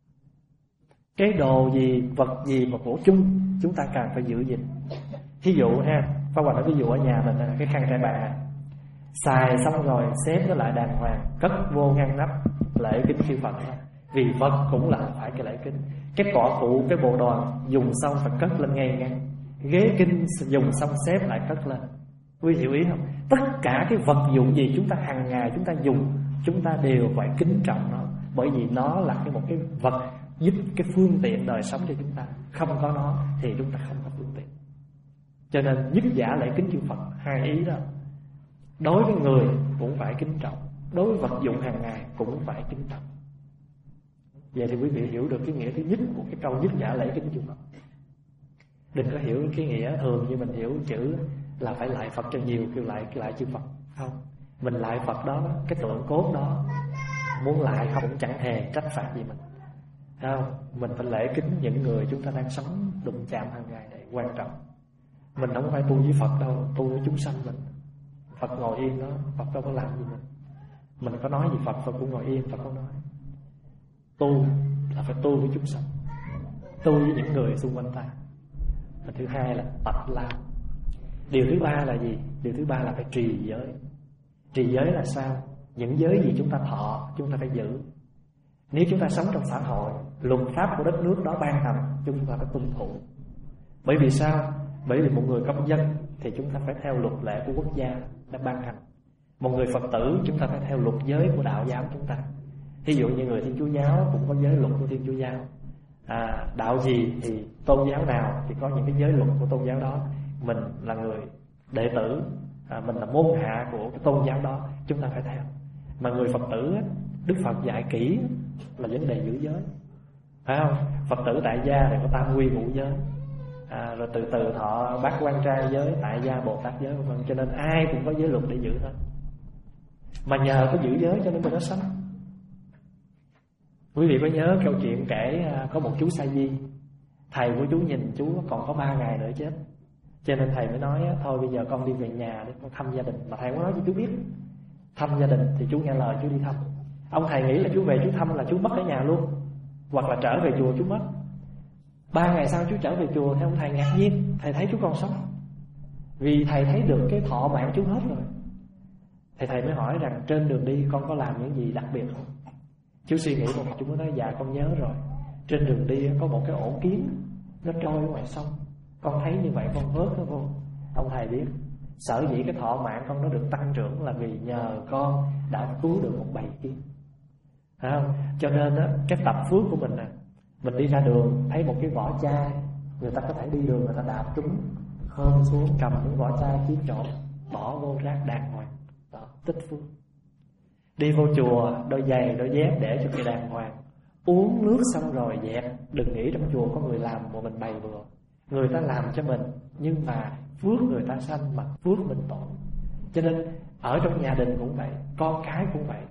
[SPEAKER 1] Cái đồ gì, vật gì mà của chung chúng ta càng phải giữ gìn. Thí dụ ha, Pháp Hòa nói ví dụ ở nhà mình là cái khăn trải bàn, xài xong rồi xếp nó lại đàng hoàng, cất vô ngăn nắp, lễ kính chư Phật. Vì vật cũng là phải cái lễ kính. Cái cọ cụ, cái bộ đoàn dùng xong phải cất lên ngay ngăn. Ghế kinh dùng xong xếp lại cất lên. Quý hiểu ý không? Tất cả cái vật dụng gì chúng ta hàng ngày chúng ta dùng, chúng ta đều phải kính trọng nó. Bởi vì nó là cái một cái vật giúp cái phương tiện đời sống cho chúng ta. Không có nó thì chúng ta không có phương tiện. Cho nên nhất giả lễ kính chư Phật, hai ý đó. Đối với người cũng phải kính trọng, đối với vật dụng hàng ngày cũng phải kính trọng. Vậy thì quý vị hiểu được cái nghĩa thứ nhất của cái câu nhất giả lễ kính chư Phật. Đừng có hiểu cái nghĩa thường như mình hiểu chữ là phải lại Phật cho nhiều, kêu lại lại chư Phật. Không, mình lại Phật đó, cái tượng cốt đó, muốn lại không cũng chẳng hề trách phạt gì mình. Không, mình phải lễ kính những người chúng ta đang sống đụng chạm hàng ngày này, quan trọng. Mình không phải tu với Phật đâu, tu với chúng sanh mình. Phật ngồi yên đó, Phật đâu có làm gì mình. Mình có nói gì Phật, Phật cũng ngồi yên, Phật không nói. Tu là phải tu với chúng sanh, tu với những người xung quanh ta. Và thứ hai là tập lao. Điều thứ ba là gì? Điều thứ ba là phải trì giới. Trì giới là sao? Những giới gì chúng ta thọ, chúng ta phải giữ. Nếu chúng ta sống trong xã hội, luật pháp của đất nước đó ban hành, chúng ta phải tuân thủ. Bởi vì sao? Bởi vì một người công dân thì chúng ta phải theo luật lệ của quốc gia đã ban hành. Một người Phật tử chúng ta phải theo luật giới của đạo giáo chúng ta. Ví dụ như người Thiên Chúa giáo cũng có giới luật của Thiên Chúa giáo. à, Đạo gì thì tôn giáo nào thì có những cái giới luật của tôn giáo đó. Mình là người đệ tử, à, mình là môn hạ của cái tôn giáo đó, chúng ta phải theo. Mà người Phật tử, Đức Phật dạy kỹ là vấn đề giữ giới, phải không? Phật tử tại gia thì có tam quy ngũ giới, à, rồi từ từ thọ bát quan trai giới, tại gia Bồ Tát giới, vân vân. Cho nên ai cũng có giới luật để giữ hết. Mà nhờ có giữ giới cho nên mình nó sống. Quý vị có nhớ câu chuyện kể có một chú sa di, thầy của chú nhìn chú còn có ba ngày nữa chết, cho nên thầy mới nói thôi bây giờ con đi về nhà để con thăm gia đình. Mà thầy có nói cho chú biết thăm gia đình thì chú nghe lời chú đi thăm. Ông thầy nghĩ là chú về chú thăm là chú mất ở nhà luôn, hoặc là trở về chùa chú mất. Ba ngày sau chú trở về chùa thì ông thầy ngạc nhiên, thầy thấy chú còn sống, vì thầy thấy được cái thọ mạng chú hết rồi. Thì thầy mới hỏi rằng trên đường đi con có làm những gì đặc biệt không? Chú suy nghĩ một chú mới nói dạ con nhớ rồi. Trên đường đi có một cái ổ kiến nó trôi ở ngoài sông, con thấy như vậy con vớt nó vô. Ông thầy biết sở dĩ cái thọ mạng con nó được tăng trưởng là vì nhờ con đã cứu được một bầy kiến, phải không? Cho nên á, cái tập phước của mình nè, mình đi ra đường thấy một cái vỏ chai, người ta có thể đi đường người ta đạp trúng, khom xuống cầm những vỏ chai chiếm trộn, bỏ vô rác đàng hoàng, đó, tích phước. Đi vô chùa đôi giày đôi dép để cho cái đàng hoàng, uống nước xong rồi dẹp. Đừng nghĩ trong chùa có người làm mà mình bày bừa. Người ta làm cho mình, nhưng mà phước người ta sanh mà phước mình tổn. Cho nên ở trong nhà đình cũng vậy, con cái cũng vậy.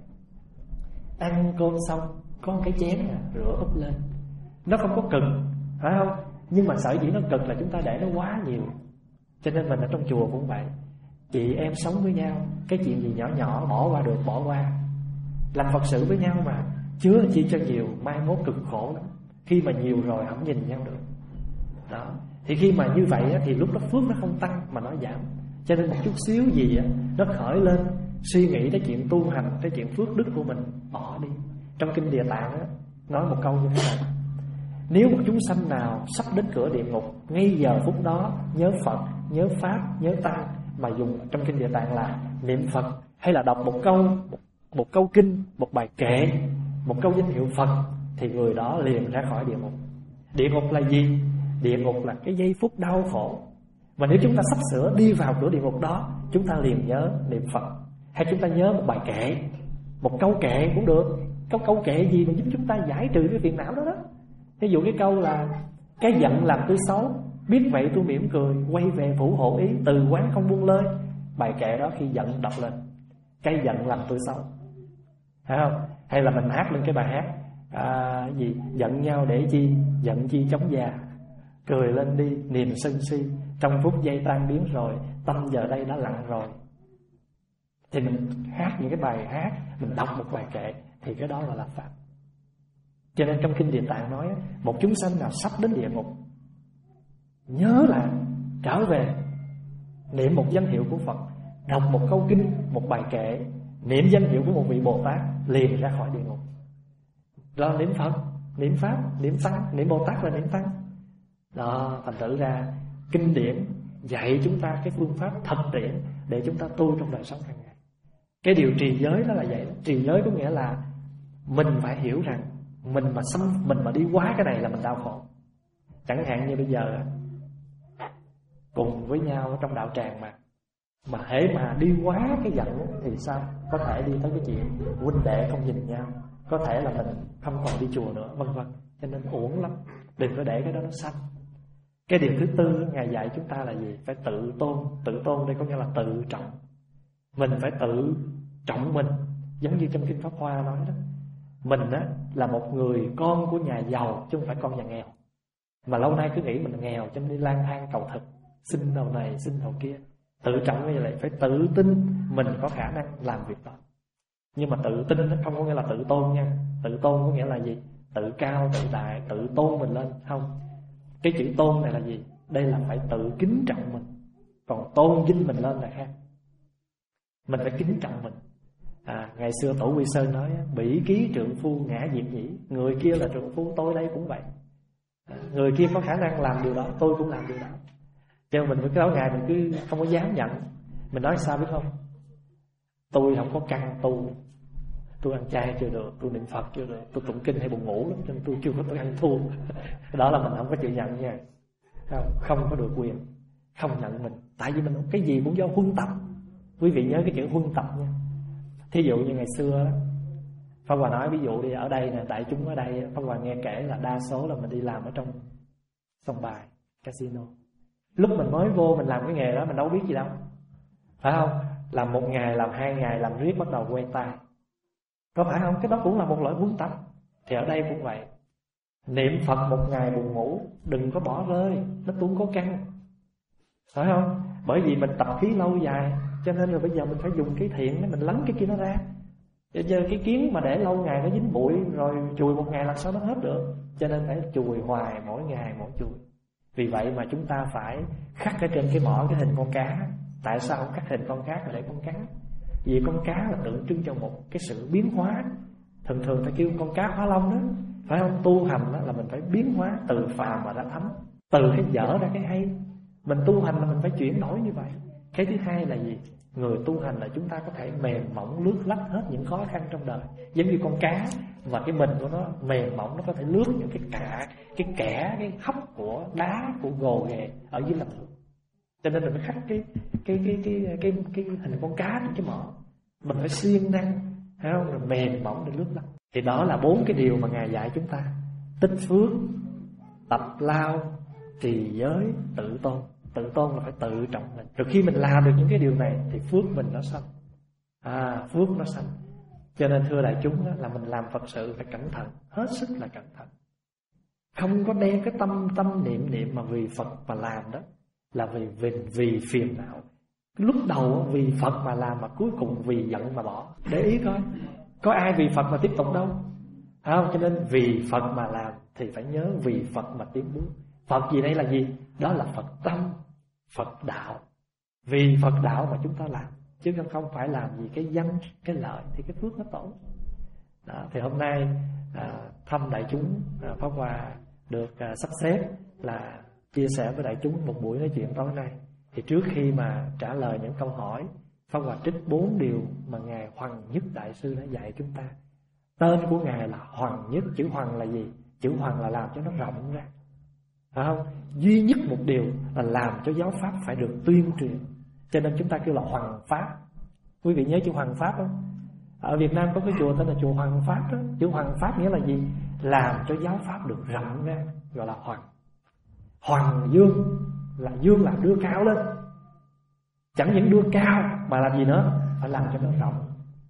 [SPEAKER 1] Ăn cơm xong có một cái chén à, rửa úp lên, nó không có cực, phải không? Nhưng mà sở dĩ nó cực là chúng ta để nó quá nhiều. Cho nên mình ở trong chùa cũng vậy. Chị em sống với nhau, cái chuyện gì nhỏ nhỏ bỏ qua được bỏ qua. Làm Phật sự với nhau mà, chứa chi cho nhiều, mai mốt cực khổ lắm. Khi mà nhiều rồi không nhìn nhau được. Đó. Thì khi mà như vậy thì lúc đó phước nó không tăng mà nó giảm. Cho nên một chút xíu gì nó khởi lên, suy nghĩ tới chuyện tu hành, tới chuyện phước đức của mình, bỏ đi. Trong Kinh Địa Tạng nói một câu như thế này: nếu một chúng sanh nào sắp đến cửa địa ngục, ngay giờ phút đó nhớ Phật, nhớ Pháp, nhớ Tăng, mà dùng trong Kinh Địa Tạng là niệm Phật, hay là đọc một câu một, một câu kinh, một bài kệ, một câu danh hiệu Phật, thì người đó liền ra khỏi địa ngục. Địa ngục là gì? Địa ngục là cái giây phút đau khổ. Mà nếu chúng ta sắp sửa đi vào cửa địa ngục đó, chúng ta liền nhớ niệm Phật, hay chúng ta nhớ một bài kệ, một câu kệ cũng được. Câu câu kệ gì mà giúp chúng ta giải trừ cái phiền não đó đó. Ví dụ cái câu là cái giận làm tôi xấu, biết vậy tôi mỉm cười, quay về phủ hộ ý, từ quán không buông lơi. Bài kệ đó khi giận đọc lên, cái giận làm tôi xấu, phải không? Hay là mình hát lên cái bài hát à, gì giận nhau để chi, giận chi chống già, cười lên đi niềm sân si, trong phút giây tan biến rồi, tâm giờ đây đã lặng rồi. Thì mình hát những cái bài hát, mình đọc một bài kệ, thì cái đó là làm pháp. Cho nên trong Kinh Địa Tạng nói, một chúng sanh nào sắp đến địa ngục, nhớ lại, trở về, niệm một danh hiệu của Phật, đọc một câu kinh, một bài kệ, niệm danh hiệu của một vị Bồ Tát, liền ra khỏi địa ngục. Đó là niệm Phật, niệm Pháp, niệm Tăng, niệm Bồ Tát là niệm Tăng. Đó, thành thử ra kinh điển dạy chúng ta cái phương pháp thực tiễn để chúng ta tu trong đời sống hàng ngày. Cái điều trì giới đó là vậy. Trì giới có nghĩa là mình phải hiểu rằng mình mà xâm, mình mà đi quá cái này là mình đau khổ. Chẳng hạn như bây giờ cùng với nhau trong đạo tràng mà mà hễ mà đi quá cái giận thì sao? Có thể đi tới cái chuyện huynh đệ không nhìn nhau, có thể là mình không còn đi chùa nữa, vân vân. Cho nên uổng lắm, đừng có để cái đó nó sanh. Cái điều thứ tư Ngài dạy chúng ta là gì? Phải tự tôn. Tự tôn đây có nghĩa là tự trọng. Mình phải tự trọng mình. Giống như trong Kinh Pháp Hoa nói đó, mình á, là một người con của nhà giàu, chứ không phải con nhà nghèo. Mà lâu nay cứ nghĩ mình nghèo cho nên đi lang thang cầu thực, xin đầu này xin đầu kia. Tự trọng như vậy, phải tự tin mình có khả năng làm việc đó. Nhưng mà tự tin nó không có nghĩa là tự tôn nha. Tự tôn có nghĩa là gì? Tự cao, tự đại, tự tôn mình lên. Không. Cái chữ tôn này là gì? Đây là phải tự kính trọng mình. Còn tôn vinh mình lên là khác. Mình phải kính trọng mình. À, ngày xưa Tổ Quy Sơn nói bỉ ký trượng phu ngã diệt nhĩ. Người kia là trượng phu, tôi đây cũng vậy. À, người kia có khả năng làm điều đó, tôi cũng làm điều đó. Cho nên mình với cái đó ngày mình cứ không có dám nhận. Mình nói sao biết không? Tôi không có căn tu, tôi ăn chay chưa được, tôi niệm Phật chưa được, tôi tụng kinh hay buồn ngủ lắm, cho nên tôi chưa có tôi ăn thua. Đó là mình không có chịu nhận nha. Không, không có được quyền không nhận mình. Tại vì mình cái gì cũng do huân tập. Quý vị nhớ cái chữ huân tập nha. Thí dụ như ngày xưa Pháp Hòa nói ví dụ đi, ở đây nè, đại chúng ở đây Pháp Hòa nghe kể là đa số là mình đi làm ở trong sòng bài, casino. Lúc mình mới vô mình làm cái nghề đó mình đâu biết gì đâu, phải không? Làm một ngày, làm hai ngày, làm riết bắt đầu quen tay, có phải không? Cái đó cũng là một loại huân tập. Thì ở đây cũng vậy. Niệm Phật một ngày buồn ngủ, đừng có bỏ rơi, nó tuôn có căn, phải không? Bởi vì mình tập khí lâu dài, cho nên là bây giờ mình phải dùng cái thiện để mình lắng cái kia nó ra. Giờ cái kiến mà để lâu ngày nó dính bụi, rồi chùi một ngày làm sao nó hết được. Cho nên phải chùi hoài, mỗi ngày mỗi chùi. Vì vậy mà chúng ta phải khắc ở trên cái mỏ cái hình con cá. Tại sao không khắc hình con cá mà để con cá? Vì con cá là tượng trưng cho một cái sự biến hóa. Thường thường ta kêu con cá hóa long đó, phải không? Tu hành đó là mình phải biến hóa từ phàm mà ra thánh, từ cái dở ra cái hay. Mình tu hành là mình phải chuyển đổi như vậy. Cái thứ hai là gì? Người tu hành là chúng ta có thể mềm mỏng lướt lách hết những khó khăn trong đời. Giống như con cá và cái mình của nó mềm mỏng, nó có thể lướt những cái cả, cái kẽ, cái hốc của đá, của gồ ghề ở dưới lòng nước. Cho nên mình phải khắc cái cái cái cái cái, cái, cái hình con cá trên cái mỏ. Mình phải siêng năng, thấy không? Rồi mềm mỏng để lướt lách. Thì đó là bốn cái điều mà Ngài dạy chúng ta: tích phước, tập lao, trì giới, tự tôn. Tự tôn là phải tự trọng mình. Rồi khi mình làm được những cái điều này thì phước mình nó sanh. À, phước nó sanh. Cho nên thưa đại chúng là mình làm Phật sự phải cẩn thận, hết sức là cẩn thận. Không có đem cái tâm tâm niệm niệm mà vì Phật mà làm đó là vì vì, vì phiền não. Lúc đầu vì Phật mà làm mà cuối cùng vì giận mà bỏ. Để ý coi, có ai vì Phật mà tiếp tục đâu, không? Cho nên vì Phật mà làm thì phải nhớ vì Phật mà tiến bước. Phật gì đây là gì? Đó là Phật tâm, Phật đạo. Vì Phật đạo mà chúng ta làm, chứ không phải làm gì cái danh, cái lợi thì cái phước nó tổn. Đó, thì hôm nay à, thăm đại chúng, à, Pháp Hòa được à, sắp xếp là chia sẻ với đại chúng một buổi nói chuyện tối nay. Thì trước khi mà trả lời những câu hỏi, Pháp Hòa trích bốn điều mà Ngài Hoằng Nhất Đại Sư đã dạy chúng ta. Tên của Ngài là Hoằng Nhất. Chữ Hoằng là gì? Chữ Hoằng là làm cho nó rộng ra, phải không? Duy nhất một điều là làm cho giáo pháp phải được tuyên truyền. Cho nên chúng ta kêu là Hoằng Pháp. Quý vị nhớ chữ Hoằng Pháp không? Ở Việt Nam có cái chùa tên là chùa Hoằng Pháp đó. Chữ Hoằng Pháp nghĩa là gì? Làm cho giáo pháp được rộng ra, gọi là Hoằng. Hoằng dương là dương là đưa cao lên. Chẳng những đưa cao mà làm gì nữa? Phải làm cho nó rộng.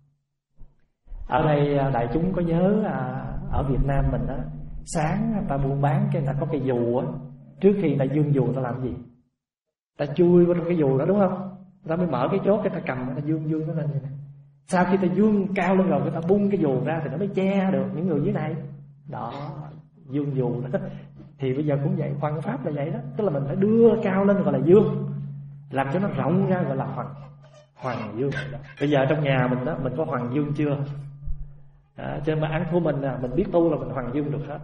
[SPEAKER 1] Ở đây đại chúng có nhớ à, ở Việt Nam mình á, sáng người ta buôn bán cái người ta có cái dù á, trước khi người ta dương dù người ta làm gì? Ta chui vào trong cái dù đó, đúng không? Người ta mới mở cái chốt, cái ta cầm, người ta dương dương nó lên như này. Sau khi ta dương cao lên rồi, người ta bung cái dù ra thì nó mới che được những người dưới này. Đó, dương dù đó. Thì bây giờ cũng vậy, Hoằng Pháp là vậy đó. Tức là mình phải đưa cao lên gọi là dương, làm cho nó rộng ra gọi là Hoằng. Hoằng dương đó. Bây giờ trong nhà mình đó, mình có Hoằng dương chưa? À, cho nên mà ăn thua mình à, mình biết tu là mình Hoằng dương được hết.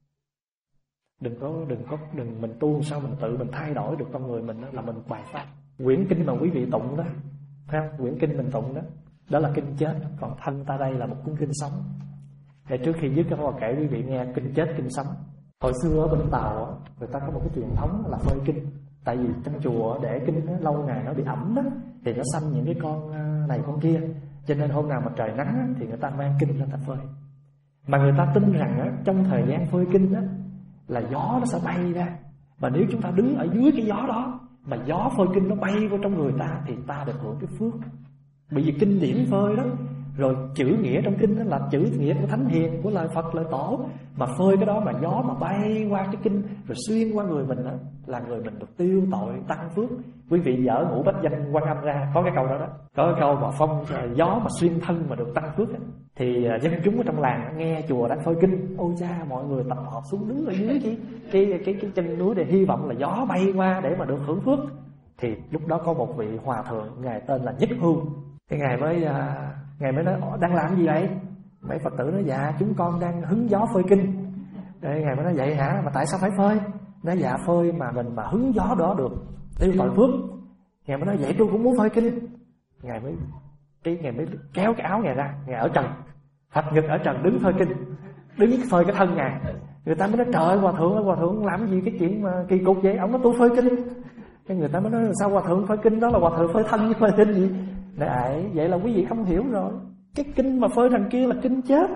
[SPEAKER 1] Đừng có đừng có đừng mình tu sao mình tự mình thay đổi được con người mình đó, là mình bài pháp. Quyển kinh mà quý vị tụng đó, thấy không? Quyển kinh mình tụng đó, đó là kinh chết, còn thân ta đây là một cuốn kinh sống. Để trước khi dứt, tôi kể quý vị nghe kinh chết kinh sống. Hồi xưa ở bên Tàu người ta có một cái truyền thống là phơi kinh. Tại vì trong chùa để kinh đó, lâu ngày nó bị ẩm đó, thì nó sanh những cái con này con kia. Cho nên hôm nào mà trời nắng thì người ta mang kinh lên ta phơi. Mà người ta tin rằng á, trong thời gian phơi kinh á, là gió nó sẽ bay ra. Và nếu chúng ta đứng ở dưới cái gió đó, mà gió phơi kinh nó bay vào trong người ta, thì ta được hưởng cái phước. Bởi vì kinh điển phơi đó. Rồi chữ nghĩa trong kinh đó là chữ nghĩa của Thánh Hiền, của lời Phật, lời Tổ. Mà phơi cái đó mà gió mà bay qua cái kinh, rồi xuyên qua người mình đó, là người mình được tiêu tội, tăng phước. Quý vị dở ngũ bách danh Quan Âm ra, có cái câu đó đó. Có cái câu mà phong gió mà xuyên thân mà được tăng phước đó. Thì dân chúng ở trong làng nghe chùa đang phơi kinh, ôi cha, mọi người tập hợp xuống đứng ở dưới cái, cái, cái, cái chân núi để hy vọng là gió bay qua để mà được hưởng phước. Thì lúc đó có một vị hòa thượng, ngài tên là Nhất Hương. Cái ngài mới à, ngài mới nói đang làm gì vậy? Mấy Phật tử nói dạ chúng con đang hứng gió phơi kinh. Rồi ngài mới nói vậy hả? Mà tại sao phải phơi? Nói dạ phơi mà mình mà hứng gió đó được tiêu tội phước. Ngài mới nói vậy tôi cũng muốn phơi kinh. Ngài mới cái ngài mới kéo cái áo ngài ra, ngài ở trần, Phật ngực ở trần đứng phơi kinh, đứng phơi cái thân ngài. Người ta mới nói trời ơi, hòa thượng ơi, hòa thượng làm gì cái chuyện mà kỳ cục vậy? Ông nói tôi phơi kinh. Cái người ta mới nói sao hòa thượng phơi kinh đó là hòa thượng phơi thân chứ phơi kinh gì? Đấy, vậy là quý vị không hiểu rồi. Cái kinh mà phơi đằng kia là kinh chết.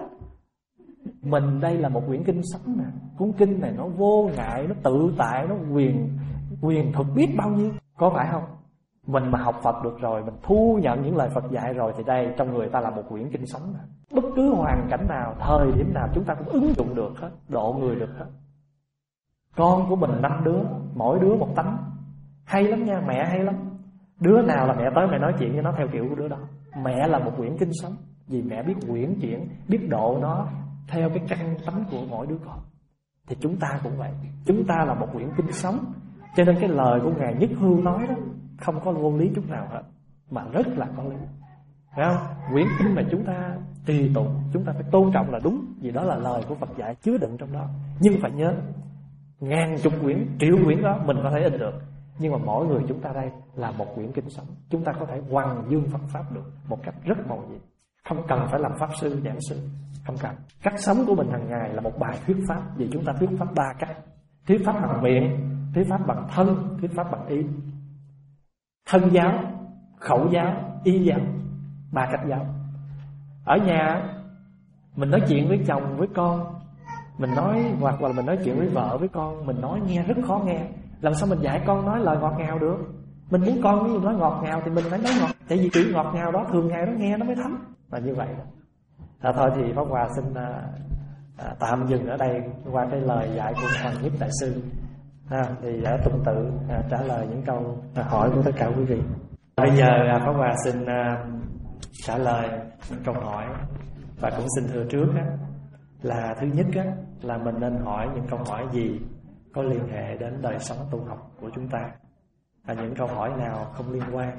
[SPEAKER 1] Mình đây là một quyển kinh sống nè. Cuốn kinh này nó vô ngại, nó tự tại, nó quyền quyền thuật biết bao nhiêu, có phải không? Mình mà học Phật được rồi, mình thu nhận những lời Phật dạy rồi, thì đây trong người ta là một quyển kinh sống nè. Bất cứ hoàn cảnh nào, thời điểm nào chúng ta cũng ứng dụng được hết, độ người được hết. Con của mình năm đứa, mỗi đứa một tánh. Hay lắm nha, mẹ hay lắm. Đứa nào là mẹ tới mẹ nói chuyện với nó theo kiểu của đứa đó. Mẹ là một quyển kinh sống, vì mẹ biết quyển chuyển, biết độ nó theo cái căn tánh của mỗi đứa con. Thì chúng ta cũng vậy, chúng ta là một quyển kinh sống. Cho nên cái lời của ngài Nhất Hương nói đó không có vô lý chút nào hết, mà rất là có lý, phải không? Quyển kinh mà chúng ta tùy tụng, chúng ta phải tôn trọng là đúng, vì đó là lời của Phật dạy chứa đựng trong đó. Nhưng phải nhớ, ngàn chục quyển, triệu quyển đó mình có thể in được, nhưng mà mỗi người chúng ta đây là một quyển kinh sống. Chúng ta có thể hoằng dương Phật pháp được một cách rất màu nhiệm, không cần phải làm pháp sư, giảng sư, không cần. Cách sống của mình hàng ngày là một bài thuyết pháp, vì chúng ta thuyết pháp ba cách: thuyết pháp bằng miệng, thuyết pháp bằng thân, thuyết pháp bằng ý. Thân giáo, khẩu giáo, ý giáo, ba cách giáo. Ở nhà mình nói chuyện với chồng, với con, mình nói, hoặc là mình nói chuyện với vợ, với con, mình nói nghe rất khó nghe. Làm sao mình dạy con nói lời ngọt ngào được? Mình muốn con cái gì nói ngọt ngào thì mình phải nói ngọt, tại vì chữ ngọt ngào đó thường ngày nó nghe nó mới thấm. Là như vậy đó. À, thôi thì Pháp Hòa xin à, à, tạm dừng ở đây qua cái lời dạy của Hoàng Nhất Đại Sư. À, thì đã tuân tự à, trả lời những câu à, hỏi của tất cả quý vị. Bây giờ à, Pháp Hòa xin à, trả lời câu hỏi, và cũng xin thưa trước á, là thứ nhất á, là mình nên hỏi những câu hỏi gì có liên hệ đến đời sống tu học của chúng ta, và những câu hỏi nào không liên quan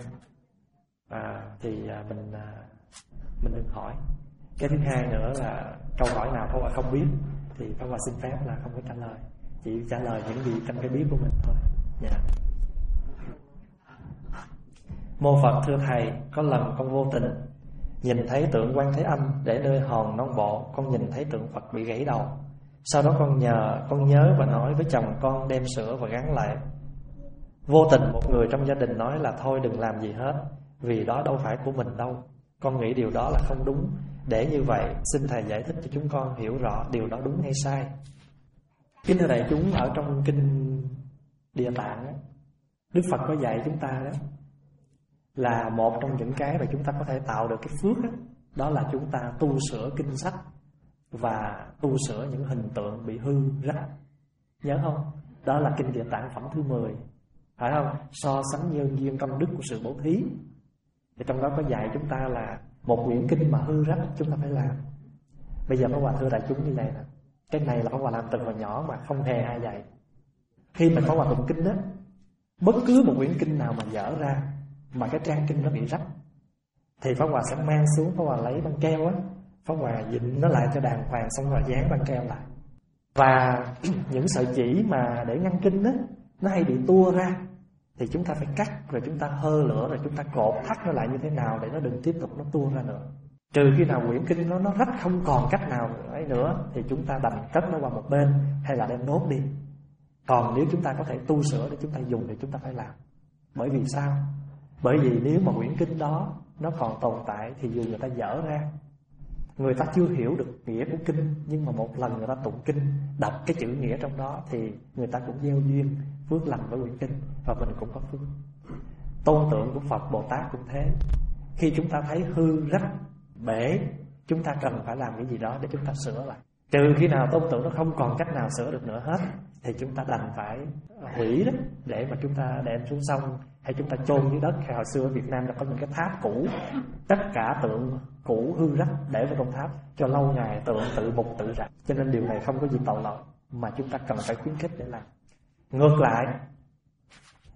[SPEAKER 1] à, thì à, mình à, mình đừng hỏi. Cái thứ hai nữa là câu hỏi nào Pháp Hòa không biết thì Pháp Hòa xin phép là không có trả lời, chỉ trả lời những gì trong cái biết của mình thôi. Dạ. Mô Phật thưa thầy, có lần con vô tình nhìn thấy tượng Quan Thế Âm để nơi hòn Non Bộ. Con nhìn thấy tượng Phật bị gãy đầu. Sau đó con nhờ, con nhớ và nói với chồng con đem sửa và gắn lại. Vô tình một người trong gia đình nói là thôi đừng làm gì hết, vì đó đâu phải của mình đâu. Con nghĩ điều đó là không đúng. Để như vậy xin thầy giải thích cho chúng con hiểu rõ điều đó đúng hay sai. Kính thưa đại chúng, ở trong kinh Địa Tạng đó, Đức Phật có dạy chúng ta đó là một trong những cái mà chúng ta có thể tạo được cái phước đó, đó là chúng ta tu sửa kinh sách và tu sửa những hình tượng bị hư rách. Nhớ không? Đó là kinh Địa Tạng phẩm thứ mười, phải không? So sánh nhân duyên công đức của sự bố thí. Thì trong đó có dạy chúng ta là một quyển kinh mà hư rách chúng ta phải làm. Bây giờ Pháp Hòa thưa đại chúng như vậy nè, cái này là Pháp Hòa làm từ hồi nhỏ mà không hề ai dạy. Khi mà Pháp Hòa tụng kinh đó, bất cứ một quyển kinh nào mà dở ra mà cái trang kinh nó bị rách thì Pháp Hòa sẽ mang xuống, Pháp Hòa lấy băng keo á, Pháp Hòa dịnh nó lại cho đàng hoàng, xong rồi dán băng keo lại. Và những sợi chỉ mà để ngăn kinh á, nó hay bị tua ra thì chúng ta phải cắt, rồi chúng ta hơ lửa, rồi chúng ta cột thắt nó lại như thế nào để nó đừng tiếp tục nó tua ra nữa. Trừ khi nào quyển kinh nó nó rách không còn cách nào ấy nữa thì chúng ta đành cất nó qua một bên hay là đem đốt đi. Còn nếu chúng ta có thể tu sửa để chúng ta dùng thì chúng ta phải làm. Bởi vì sao? Bởi vì nếu mà quyển kinh đó nó còn tồn tại thì dù người ta dở ra, người ta chưa hiểu được nghĩa của kinh, nhưng mà một lần người ta tụng kinh, đọc cái chữ nghĩa trong đó thì người ta cũng gieo duyên phước lành với quyển kinh, và mình cũng có phước. Tôn tượng của Phật Bồ Tát cũng thế. Khi chúng ta thấy hư rách bể, chúng ta cần phải làm cái gì đó để chúng ta sửa lại. Trừ khi nào tôn tượng nó không còn cách nào sửa được nữa hết thì chúng ta đành phải hủy đó, để mà chúng ta đem xuống sông, hay chúng ta chôn dưới đất. Hồi xưa ở Việt Nam đã có những cái tháp cũ, tất cả tượng cũ hư rách để vào trong tháp, cho lâu ngày tượng tự mục tự rạch. Cho nên điều này không có gì tội lỗi, mà chúng ta cần phải khuyến khích để làm. Ngược lại,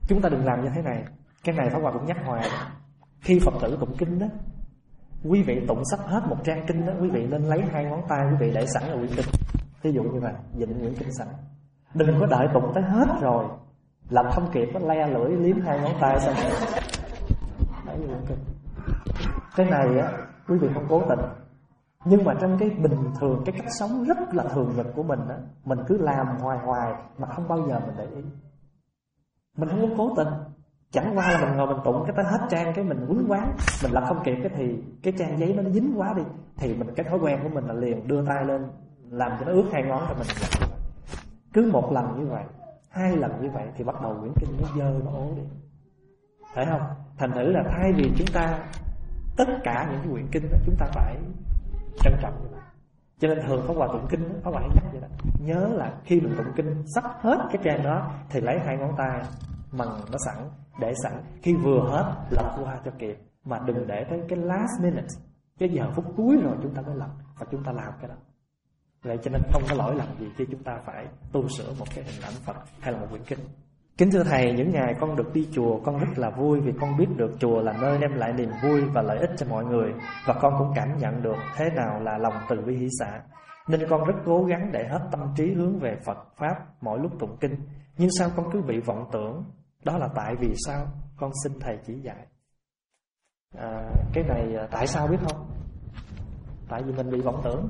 [SPEAKER 1] Chúng ta đừng làm như thế này. Cái này Pháp Hòa cũng nhắc hoài. Khi Phật tử tụng kinh đó, quý vị tụng sắp hết một trang kinh đó, quý vị nên lấy hai ngón tay quý vị để sẵn ở quyển kinh. Ví dụ như vậy, dịnh quyển kinh sẵn. Đừng có đợi tụng tới hết rồi làm không kịp, nó le lưỡi liếm hai ngón tay xong rồi lấy quyển kinh. Cái này á, quý vị không cố tình. Nhưng mà trong cái bình thường, cái cách sống rất là thường nhật của mình á, mình cứ làm hoài hoài mà không bao giờ mình để ý. Mình không có cố tình. Chẳng qua là mình ngồi mình tụng cái tới hết trang cái mình quýnh quán, mình làm không kịp cái thì cái trang giấy nó dính quá đi, thì mình cái thói quen của mình là liền đưa tay lên làm cho nó ướt hai ngón cho mình. Cứ một lần như vậy, hai lần như vậy thì bắt đầu quyển kinh nó dơ nó ố đi, phải không? Thành thử là thay vì chúng ta tất cả những cái quyển kinh đó chúng ta phải trân trọng như vậy. Cho nên thường Pháp Hòa tụng kinh đó, Pháp Hòa hay nhắc vậy đó. Nhớ là khi mình tụng kinh sắp hết cái trang đó thì lấy hai ngón tay mần nó sẵn, để sẵn, khi vừa hết lật qua cho kịp. Mà đừng để tới cái last minute, cái giờ phút cuối rồi chúng ta mới lật, và chúng ta làm cái đó. Vậy cho nên không có lỗi lầm gì khi chúng ta phải tu sửa một cái hình ảnh Phật hay là một quyển kinh. Kính thưa Thầy, những ngày con được đi chùa, con rất là vui vì con biết được chùa là nơi đem lại niềm vui và lợi ích cho mọi người. Và con cũng cảm nhận được thế nào là lòng từ bi hỷ xả. Nên con rất cố gắng để hết tâm trí hướng về Phật Pháp mỗi lúc tụng kinh. Nhưng sao con cứ bị vọng tưởng? Đó là tại vì sao? Con xin Thầy chỉ dạy. à, Cái này tại sao biết không? Tại vì mình bị vọng tưởng.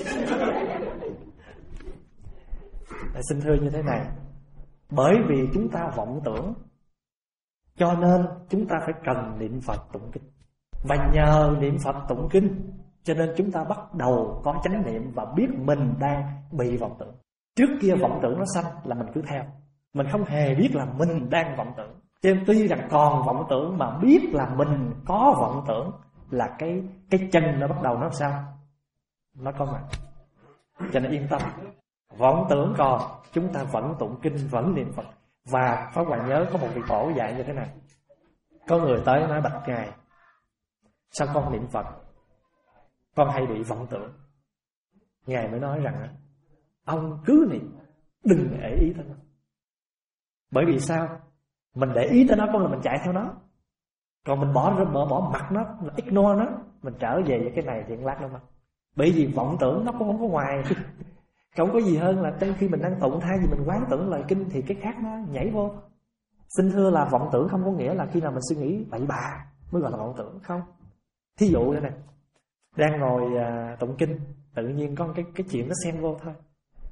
[SPEAKER 1] Xin thưa như thế này, bởi vì chúng ta vọng tưởng cho nên chúng ta phải cần niệm Phật tụng kinh. Và nhờ niệm Phật tụng kinh cho nên chúng ta bắt đầu có chánh niệm và biết mình đang bị vọng tưởng. Trước kia vọng tưởng nó sanh là mình cứ theo, mình không hề biết là mình đang vọng tưởng. Cho nên tuy rằng còn vọng tưởng mà biết là mình có vọng tưởng là cái cái chân nó bắt đầu nó sao? Nó có mặt. Cho nên yên tâm, vọng tưởng còn, chúng ta vẫn tụng kinh, vẫn niệm Phật. Và Pháp Hòa nhớ có một vị tổ dạy như thế này. Có người tới nói bạch Ngài, sao con niệm Phật con hay bị vọng tưởng? Ngài mới nói rằng ông cứ niệm, đừng để ý tới nó. Bởi vì sao? Mình để ý tới nó có là mình chạy theo nó. Còn mình bỏ bỏ, bỏ mặt nó, mình ignore nó, mình trở về với cái này thì lát nó mất. Bởi vì vọng tưởng nó cũng không có ngoài. Không có gì hơn là trong khi mình đang tụng, thay vì mình quán tưởng lời kinh thì cái khác nó nhảy vô. Xin thưa là vọng tưởng không có nghĩa là khi nào mình suy nghĩ bậy bạ mới gọi là vọng tưởng, không. Thí dụ đây này, đang ngồi à, tụng kinh, tự nhiên có cái cái chuyện nó xen vô thôi.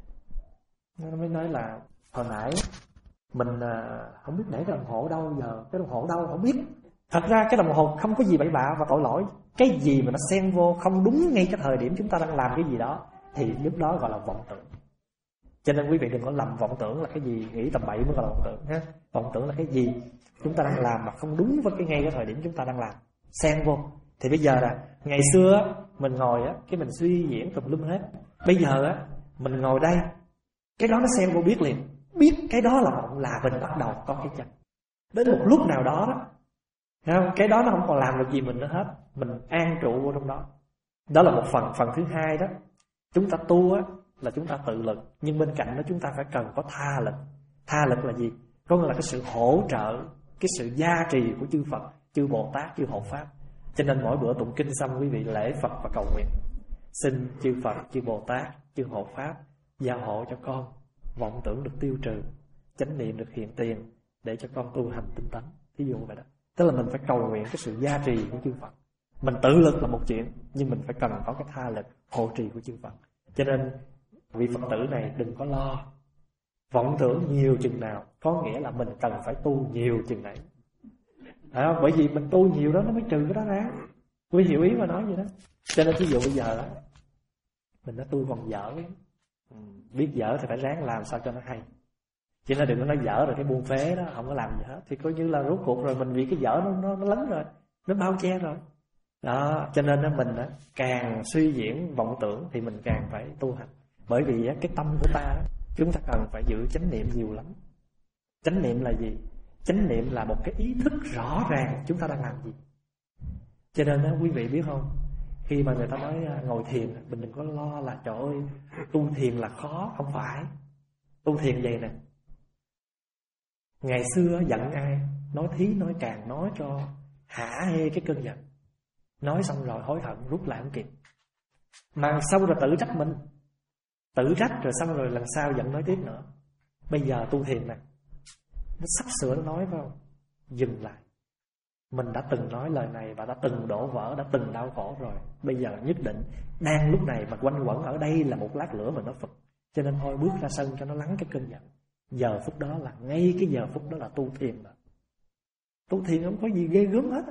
[SPEAKER 1] Nó mới nói là hồi nãy mình à, không biết để cái đồng hồ đâu, giờ cái đồng hồ đâu không biết. Thật ra cái đồng hồ không có gì bậy bạ và tội lỗi. Cái gì mà nó xen vô không đúng ngay cái thời điểm chúng ta đang làm cái gì đó thì lúc đó gọi là vọng tưởng. Cho nên quý vị đừng có lầm vọng tưởng là cái gì nghĩ tầm bậy mới gọi là vọng tưởng ha. Vọng tưởng là cái gì chúng ta đang làm mà không đúng với cái ngay cái thời điểm chúng ta đang làm, xen vô. Thì bây giờ là ngày xưa mình ngồi á, cái mình suy diễn tùm lum hết. Bây giờ á, mình ngồi đây, cái đó nó xen vô biết liền, biết cái đó là vọng là mình bắt đầu có cái chân. Đến một lúc nào đó đó, không? Cái đó nó không còn làm được gì mình nữa hết, mình an trụ vô trong đó. Đó là một phần. Phần thứ hai đó, chúng ta tu á là chúng ta tự lực, nhưng bên cạnh đó chúng ta phải cần có tha lực. Tha lực là gì? Có nghĩa là cái sự hỗ trợ, cái sự gia trì của chư Phật, chư Bồ Tát, chư Hộ Pháp. Cho nên mỗi bữa tụng kinh xong quý vị lễ Phật và cầu nguyện, xin chư Phật, chư Bồ Tát, chư Hộ Pháp gia hộ cho con vọng tưởng được tiêu trừ, chánh niệm được hiện tiền, để cho con tu hành tinh tấn. Ví dụ vậy đó. Tức là mình phải cầu nguyện cái sự gia trì của chư Phật. Mình tự lực là một chuyện, nhưng mình phải cần có cái tha lực hộ trì của chư Phật. Cho nên vị Phật tử này đừng có lo vọng tưởng nhiều chừng nào, có nghĩa là mình cần phải tu nhiều chừng đấy. À, bởi vì mình tu nhiều đó nó mới trừ cái đó ra. Quý hiểu ý mà nói vậy đó. Cho nên ví dụ bây giờ đó, mình đã tu còn dở, biết dở thì phải ráng làm sao cho nó hay. Chứ nó đừng có nói dở rồi cái buông phế đó, không có làm gì hết, thì coi như là rốt cuộc rồi mình vì cái dở nó nó, nó lấn rồi, nó bao che rồi. Đó, cho nên đó, mình đó, càng suy diễn vọng tưởng thì mình càng phải tu hành. Bởi vì cái tâm của ta, chúng ta cần phải giữ chánh niệm nhiều lắm. Chánh niệm là gì? Chánh niệm là một cái ý thức rõ ràng chúng ta đang làm gì. Cho nên đó, quý vị biết không, khi mà người ta nói ngồi thiền, mình đừng có lo là trời ơi tu thiền là khó. Không phải. Tu thiền vậy nè, Ngày xưa giận ai, nói thí nói càng, nói cho hả hê cái cơn giận. Nói xong rồi hối hận rút lại không kịp. Mà xong rồi tự trách mình, tự trách rồi xong rồi lần sau giận nói tiếp nữa. Bây giờ tu thiền này, nó sắp sửa nó nói phải không? Dừng lại. Mình đã từng nói lời này và đã từng đổ vỡ, đã từng đau khổ rồi. Bây giờ nhất định đang lúc này mà quanh quẩn ở đây là một lát lửa mà nó phật. Cho nên thôi bước ra sân cho nó lắng cái cơn giận. Giờ phút đó là ngay cái giờ phút đó là tu thiền đó. Tu thiền không có gì ghê gớm hết.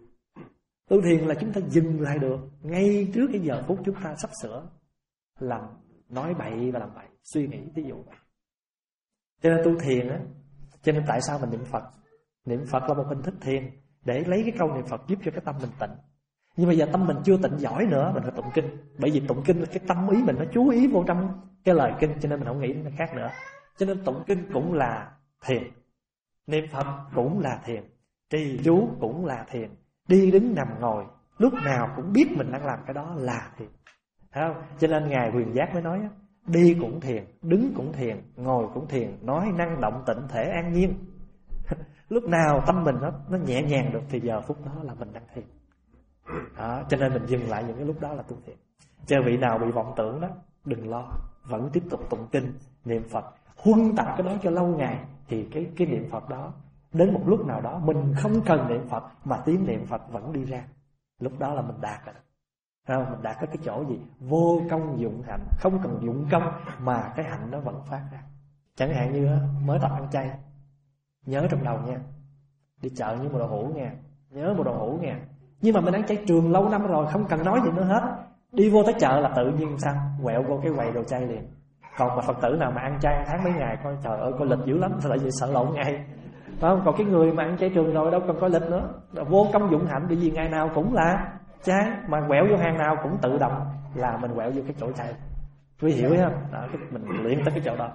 [SPEAKER 1] Tu thiền là chúng ta dừng lại được ngay trước cái giờ phút chúng ta sắp sửa làm nói bậy và làm bậy, suy nghĩ ví dụ vậy. Cho nên tu thiền á, cho nên tại sao mình niệm Phật? Niệm Phật là một hình thức thiền để lấy cái câu niệm Phật giúp cho cái tâm mình tịnh. Nhưng bây giờ tâm mình chưa tịnh giỏi nữa, mình phải tụng kinh. Bởi vì tụng kinh là cái tâm ý mình nó chú ý vô trong cái lời kinh, cho nên mình không nghĩ đến cái khác nữa. Cho nên tụng kinh cũng là thiền, niệm Phật cũng là thiền, trì chú cũng là thiền, đi đứng nằm ngồi lúc nào cũng biết mình đang làm cái đó là thiền. Thấy không? Cho nên Ngài Huyền Giác mới nói đi cũng thiền, đứng cũng thiền, ngồi cũng thiền, nói năng động tịnh thể an nhiên. Lúc nào tâm mình nó, nó nhẹ nhàng được thì giờ phút đó là mình đang thiền đó. Cho nên mình dừng lại những cái lúc đó là tu thiền. Cho vị nào bị vọng tưởng đó, đừng lo, vẫn tiếp tục tụng kinh, niệm Phật, huân tập cái đó cho lâu ngày. Thì cái, cái niệm Phật đó đến một lúc nào đó mình không cần niệm Phật mà tiếng niệm Phật vẫn đi ra. Lúc đó là mình đạt rồi. Không, mình đạt tới cái chỗ gì? Vô công dụng hạnh, không cần dụng công mà cái hạnh nó vẫn phát ra. Chẳng hạn như mới tập ăn chay, nhớ trong đầu nha, đi chợ như một đồ hũ nha, nhớ một đồ hũ nha. Nhưng mà mình ăn chay trường lâu năm rồi, không cần nói gì nữa hết. Đi vô tới chợ là tự nhiên sao quẹo vô cái quầy đồ chay liền. Còn mà Phật tử nào mà ăn chay tháng mấy ngày, coi trời ơi coi lịch dữ lắm, tại vì sợ lộn ngày. Không? Còn cái người mà ăn chay trường rồi đâu cần coi lịch nữa, vô công dụng hạnh, bởi vì ngày nào cũng là chay, mà quẹo vô hàng nào cũng tự động là mình quẹo vô cái chỗ chay. Quý hiểu không? Đó, cái mình luyện tới cái chỗ đó.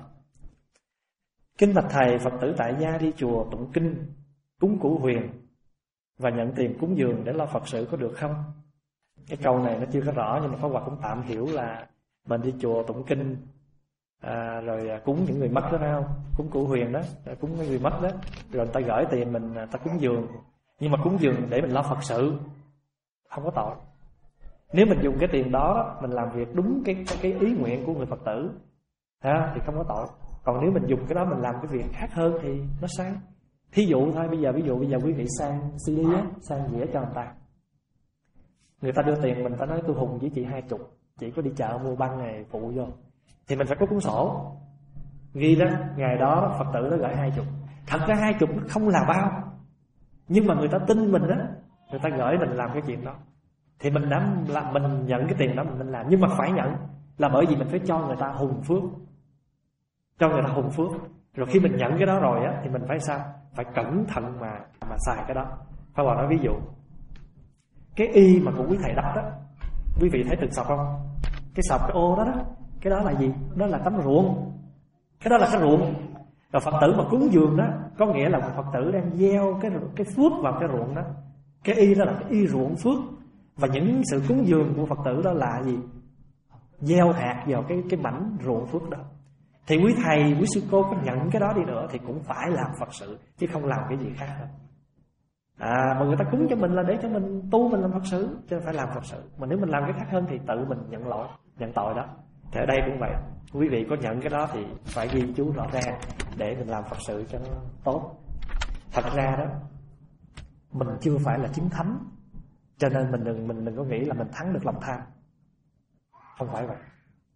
[SPEAKER 1] Kính bạch thầy, Phật tử tại gia đi chùa tụng kinh, cúng củ huyền và nhận tiền cúng dường để lo Phật sự có được không? Cái câu này nó chưa có rõ, nhưng mà Pháp Hòa cũng tạm hiểu là mình đi chùa tụng kinh à, rồi cúng những người mất đó, phải không? Cúng củ huyền đó, cúng những người mất đó, rồi người ta gửi tiền mình, ta cúng dường. Nhưng mà cúng dường để mình lo Phật sự, không có tội. Nếu mình dùng cái tiền đó mình làm việc đúng cái, cái, cái ý nguyện của người Phật tử ha, thì không có tội. Còn nếu mình dùng cái đó mình làm cái việc khác hơn thì nó sai. Thí dụ thôi, bây giờ ví dụ bây giờ quý vị sang xê đê á, sang dĩa cho người ta, người ta đưa tiền mình, ta nói tôi hùng với chị hai chục, chị có đi chợ mua băng này phụ vô, thì mình phải có cuốn sổ ghi đó ngày đó Phật tử nó gửi hai chục. Thật ra hai chục nó không là bao, nhưng mà người ta tin mình đó, người ta gửi mình làm cái chuyện đó, thì mình đã làm, mình nhận cái tiền đó mình làm. Nhưng mà phải nhận là bởi vì mình phải cho người ta hùng phước, cho người ta hùng phước. Rồi khi mình nhận cái đó rồi á, thì mình phải sao? Phải cẩn thận mà mà xài cái đó. Pháp Hòa nói ví dụ, cái y mà của quý thầy đắp đó, quý vị thấy từng sọc không? Cái sọc cái ô đó đó, cái đó là gì? Đó là tấm ruộng. Cái đó là cái ruộng. Rồi Phật tử mà cúng dường đó, có nghĩa là một Phật tử đang gieo cái cái phước vào cái ruộng đó. Cái y đó là cái y ruộng phước. Và những sự cúng dường của Phật tử đó là gì? Gieo hạt vào cái cái mảnh ruộng phước đó. Thì quý thầy, quý sư cô có nhận cái đó đi nữa thì cũng phải làm Phật sự, chứ không làm cái gì khác đâu. À, mà người ta cúng cho mình là để cho mình tu, mình làm Phật sự, chứ không phải làm Phật sự. Mà nếu mình làm cái khác hơn thì tự mình nhận lỗi, nhận tội đó. Thì ở đây cũng vậy, quý vị có nhận cái đó thì phải ghi chú rõ ràng để mình làm Phật sự cho nó tốt. Thật ra đó, mình chưa phải là chứng thánh, cho nên mình đừng mình đừng có nghĩ là mình thắng được lòng tham. Không phải vậy.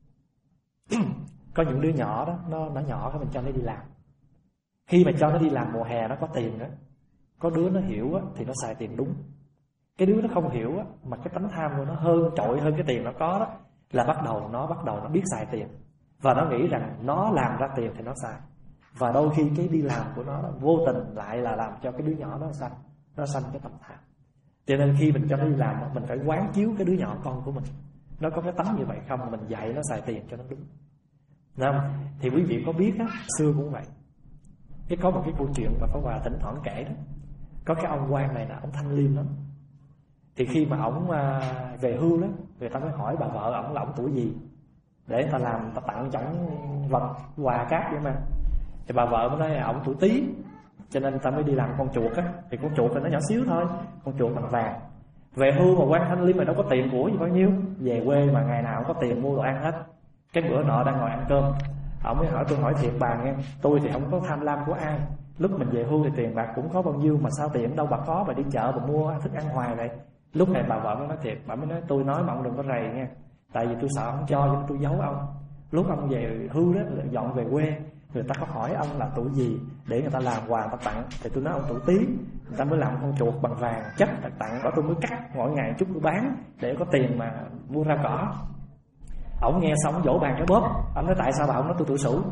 [SPEAKER 1] Có những đứa nhỏ đó, nó nó nhỏ cái mình cho nó đi làm. Khi mà cho nó đi làm mùa hè nó có tiền đó, có đứa nó hiểu á, thì nó xài tiền đúng. Cái đứa nó không hiểu á, mà cái tánh tham của nó hơn trội hơn cái tiền nó có đó, là bắt đầu nó bắt đầu nó biết xài tiền. Và nó nghĩ rằng nó làm ra tiền thì nó xài. Và đôi khi cái đi làm của nó, nó vô tình lại là làm cho cái đứa nhỏ nó sanh, nó sanh cái tâm tham. Cho nên khi mình cho nó đi làm, mình phải quán chiếu cái đứa nhỏ con của mình, nó có cái tánh như vậy không, mình dạy nó xài tiền cho nó đúng. Không? Thì quý vị có biết á, xưa cũng vậy. Cái có một cái câu chuyện mà Pháp Hòa thỉnh thoảng kể đó. Có cái ông quan này là ông thanh liêm lắm. Thì khi mà ổng về hưu đó, người ta mới hỏi bà vợ ổng là ổng tuổi gì, để người ta làm, người ta tặng cho ổng vật quà cáp vậy mà. Thì bà vợ mới nói là ổng tuổi Tý. cho nên ta mới đi làm con chuột á. Thì con chuột thì nó nhỏ xíu thôi, con chuột bằng vàng. Về hưu mà quan Thanh Liêm mà đâu có tiền của gì bao nhiêu, về quê mà ngày nào cũng có tiền mua đồ ăn hết. Cái bữa nọ đang ngồi ăn cơm, ông mới hỏi tôi, hỏi thiệt bà nghe, tôi thì không có tham lam của ai, lúc mình về hưu thì tiền bạc cũng có bao nhiêu mà sao tiền đâu bà có, bà đi chợ bà mua thức ăn hoài vậy. Lúc này bà vợ mới nói thiệt, bà mới nói tôi nói mà ông đừng có rầy nha, tại vì tôi sợ ông cho nên tôi giấu ông. Lúc ông về hưu đó, dọn về quê, người ta có hỏi ông là tuổi gì để người ta làm quà người ta tặng, thì tôi nói ông tuổi Tý, người ta mới làm con chuột bằng vàng chất tặng, có tôi mới cắt mỗi ngày chút tôi bán để có tiền mà mua rau cỏ. Ổng nghe xong vỗ bàn cái bóp, ông nói tại sao bà? Ông nói tôi tuổi Sửu.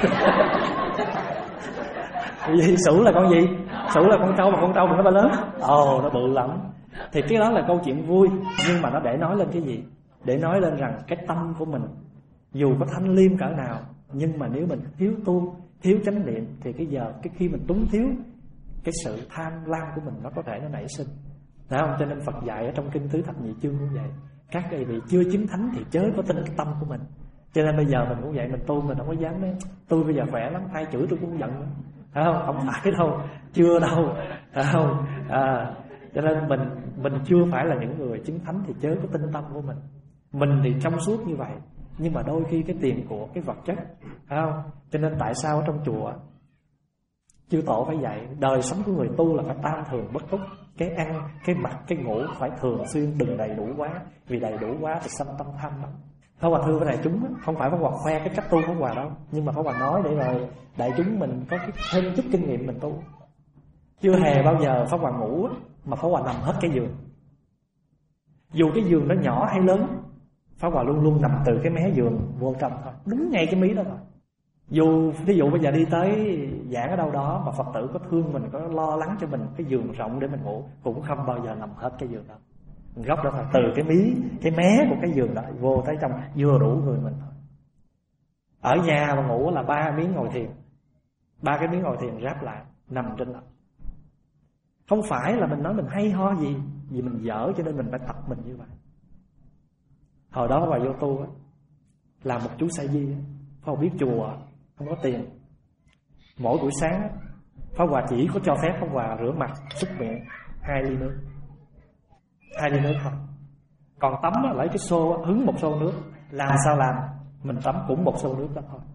[SPEAKER 1] Vì Sửu là con gì? Sửu là con trâu, mà con trâu mà nó ba lớn, ồ nó bự lắm. Thì cái đó là câu chuyện vui, nhưng mà nó để nói lên cái gì? Để nói lên rằng cái tâm của mình dù có thanh liêm cỡ nào, nhưng mà nếu mình thiếu tu, thiếu chánh niệm, thì cái giờ cái khi mình túng thiếu, cái sự tham lam của mình nó có thể nó nảy sinh, phải không? Cho nên Phật dạy ở trong kinh Tứ Thập Nhị Chương cũng vậy, các cái vị chưa chứng thánh thì chớ có tin cái tâm của mình. Cho nên bây giờ mình cũng vậy, mình tu mình không có dám nói tôi bây giờ khỏe lắm, ai chửi tôi cũng giận, phải không? Không phải đâu, chưa đâu, phải không? À, cho nên mình mình chưa phải là những người chứng thánh thì chớ có tin tâm của mình. Mình thì trong suốt như vậy, nhưng mà đôi khi cái tiền của cái vật chất, phải không? Cho nên tại sao ở trong chùa chư tổ phải dạy đời sống của người tu là phải tam thường bất túc, cái ăn, cái mặc, cái ngủ phải thường xuyên, đừng đầy đủ quá, vì đầy đủ quá thì sanh tâm tham lắm. Pháp Hòa thưa với đại chúng, không phải Pháp Hòa khoe cái cách tu Pháp Hòa đâu, nhưng mà Pháp Hòa nói để rồi đại chúng mình có cái thêm chút kinh nghiệm mình tu. Chưa hề bao giờ Pháp Hòa ngủ mà Pháp Hòa nằm hết cái giường, dù cái giường nó nhỏ hay lớn, Pháp Hòa luôn luôn nằm từ cái mé giường vô trong thôi, đúng ngay cái mí đó thôi. Dù ví dụ bây giờ đi tới giảng ở đâu đó mà Phật tử có thương mình, có lo lắng cho mình cái giường rộng để mình ngủ, cũng không bao giờ nằm hết cái giường đó, góc đó thôi, từ cái mí, cái mé của cái giường đó vô tới trong vừa đủ người mình thôi. Ở nhà mà ngủ là ba miếng ngồi thiền, ba cái miếng ngồi thiền ráp lại nằm trên lạnh. Không phải là mình nói mình hay ho gì, vì mình dở cho nên mình phải tập mình như vậy. Hồi đó vào vô tu á, làm một chú sa di, Pháp Hòa biết chùa không có tiền, mỗi buổi sáng Pháp Hòa chỉ có cho phép Pháp Hòa rửa mặt, súc miệng hai ly nước, hai ly nước thôi. Còn tắm á, lấy cái xô á, hứng một xô nước, làm sao làm mình tắm cũng một xô nước đó thôi.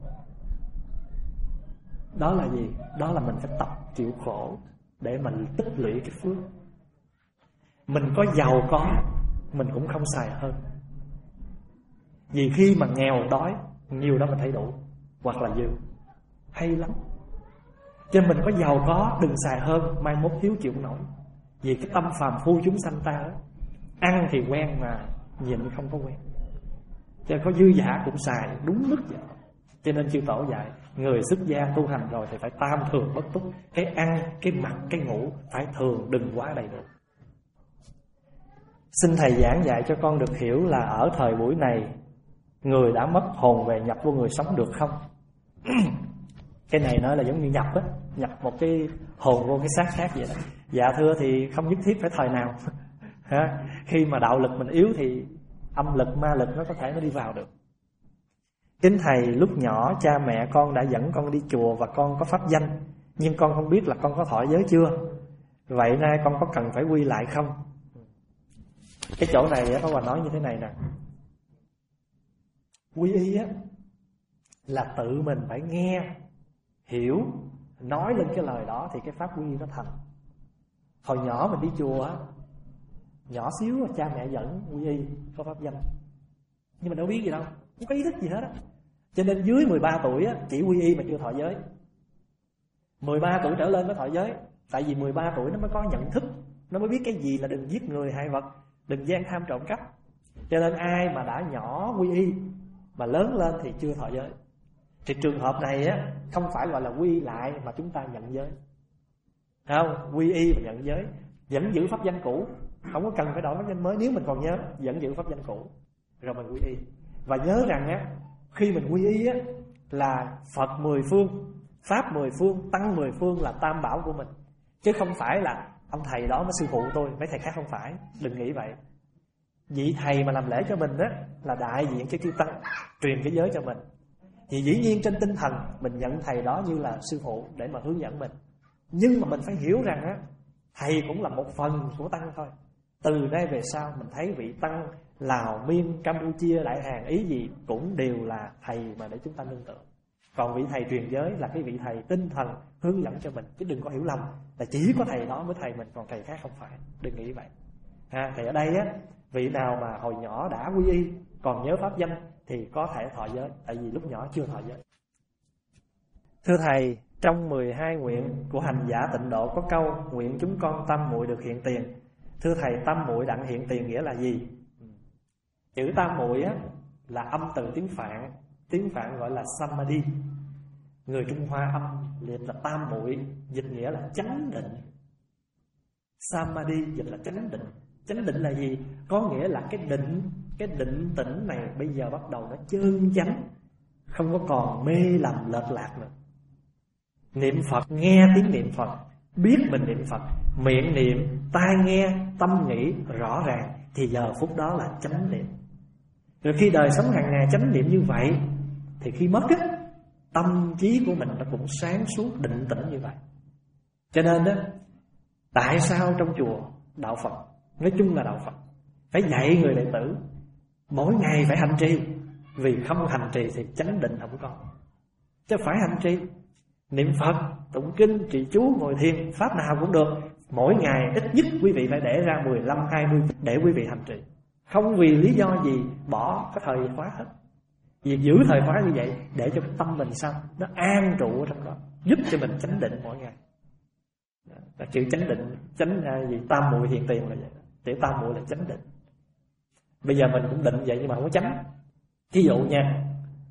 [SPEAKER 1] Đó là gì? Đó là mình phải tập chịu khổ để mình tích lũy cái phước. Mình có giàu có mình cũng không xài hơn, vì khi mà nghèo đói nhiều đó mình thấy đủ hoặc là dư, hay lắm. Cho nên mình có giàu có đừng xài hơn, mai mốt thiếu chịu nổi. Vì cái tâm phàm phu chúng sanh ta đó, ăn thì quen mà nhịn không có quen, cho nên có dư giả cũng xài đúng mức vậy. Cho nên chư tổ dạy người xuất gia tu hành rồi thì phải tam thường bất túc, cái ăn, cái mặc, cái ngủ phải thường, đừng quá đầy đủ. Xin thầy giảng dạy cho con được hiểu là ở thời buổi này người đã mất hồn về nhập vô người sống được không? Cái này nói là giống như nhập á, nhập một cái hồn vô cái xác khác vậy đó. Dạ thưa thì không nhất thiết phải thời nào. Khi mà đạo lực mình yếu thì âm lực, ma lực nó có thể nó đi vào được. Kính thầy, lúc nhỏ cha mẹ con đã dẫn con đi chùa và con có pháp danh, nhưng con không biết là con có thọ giới chưa. Vậy nay con có cần phải quy lại không? Cái chỗ này Pháp Hòa nói như thế này nè. Quy y á là tự mình phải nghe, hiểu, nói lên cái lời đó thì cái pháp quy y nó thành. Hồi nhỏ mình đi chùa á, nhỏ xíu cha mẹ dẫn quy y có pháp danh, nhưng mà đâu biết gì đâu, không có ý thức gì hết á. Cho nên dưới mười ba tuổi á, chỉ quy y mà chưa thọ giới. Mười ba tuổi trở lên mới thọ giới. Tại vì mười ba tuổi nó mới có nhận thức, nó mới biết cái gì là đừng giết người hại vật, đừng gian tham trộm cắp. Cho nên ai mà đã nhỏ quy y mà lớn lên thì chưa thọ giới. Thì trường hợp này á, không phải gọi là quy lại mà chúng ta nhận giới, không? Quy y và nhận giới, vẫn giữ pháp danh cũ, không có cần phải đổi pháp danh mới. Nếu mình còn nhớ, vẫn giữ pháp danh cũ rồi mình quy y. Và nhớ rằng á, khi mình quy y á là Phật mười phương, Pháp mười phương, Tăng mười phương là tam bảo của mình, chứ không phải là ông thầy đó mới sư phụ tôi, mấy thầy khác không phải. Đừng nghĩ vậy. Vị thầy mà làm lễ cho mình á là đại diện cho chư Tăng truyền cái giới cho mình, thì dĩ nhiên trên tinh thần mình nhận thầy đó như là sư phụ để mà hướng dẫn mình. Nhưng mà mình phải hiểu rằng á, thầy cũng là một phần của tăng thôi. Từ đây về sau mình thấy vị tăng Lào, Miên, Campuchia, Đại Hàn, Ý gì cũng đều là thầy mà để chúng ta nương tựa. Còn vị thầy truyền giới là cái vị thầy tinh thần hướng dẫn cho mình, chứ đừng có hiểu lầm là chỉ có thầy đó mới thầy mình, còn thầy khác không phải. Đừng nghĩ vậy. À, thì ở đây á, vị nào mà hồi nhỏ đã quy y, còn nhớ pháp danh thì có thể thọ giới, tại vì lúc nhỏ chưa thọ giới. Thưa thầy, trong mười hai nguyện của hành giả tịnh độ có câu nguyện chúng con tam muội được hiện tiền. Thưa thầy, tam muội đặng hiện tiền nghĩa là gì? Chữ tam muội á là âm từ tiếng Phạn, tiếng Phạn gọi là samadhi. Người Trung Hoa âm liệt là tam muội, dịch nghĩa là chánh định. Samadhi dịch là chánh định. Chánh định là gì? Có nghĩa là cái định, cái định tĩnh này bây giờ bắt đầu nó chân chánh, không có còn mê lầm lệch lạc nữa. Niệm Phật, nghe tiếng niệm Phật, biết mình niệm Phật, miệng niệm, tai nghe, tâm nghĩ rõ ràng, thì giờ phút đó là chánh niệm. Rồi khi đời sống hàng ngày chánh niệm như vậy, thì khi mất á, tâm trí của mình nó cũng sáng suốt định tĩnh như vậy. Cho nên đó, tại sao trong chùa đạo Phật, nói chung là đạo Phật, phải dạy người đệ tử mỗi ngày phải hành trì. Vì không hành trì thì chánh định không có. Chứ phải hành trì, niệm Phật, tụng kinh, trì chú, ngồi thiền, pháp nào cũng được. Mỗi ngày ít nhất quý vị phải để ra mười lăm hai mươi để quý vị hành trì. Không vì lý do gì bỏ cái thời khóa hết. Việc giữ thời khóa như vậy để cho tâm mình sao nó an trụ ở trong đó, giúp cho mình chánh định mỗi ngày. Đó, chữ chánh định, chánh gì tam muội hiện tiền là vậy. Chữ tam muội là chánh định. Bây giờ mình cũng định vậy nhưng mà không có chánh. Ví dụ nha,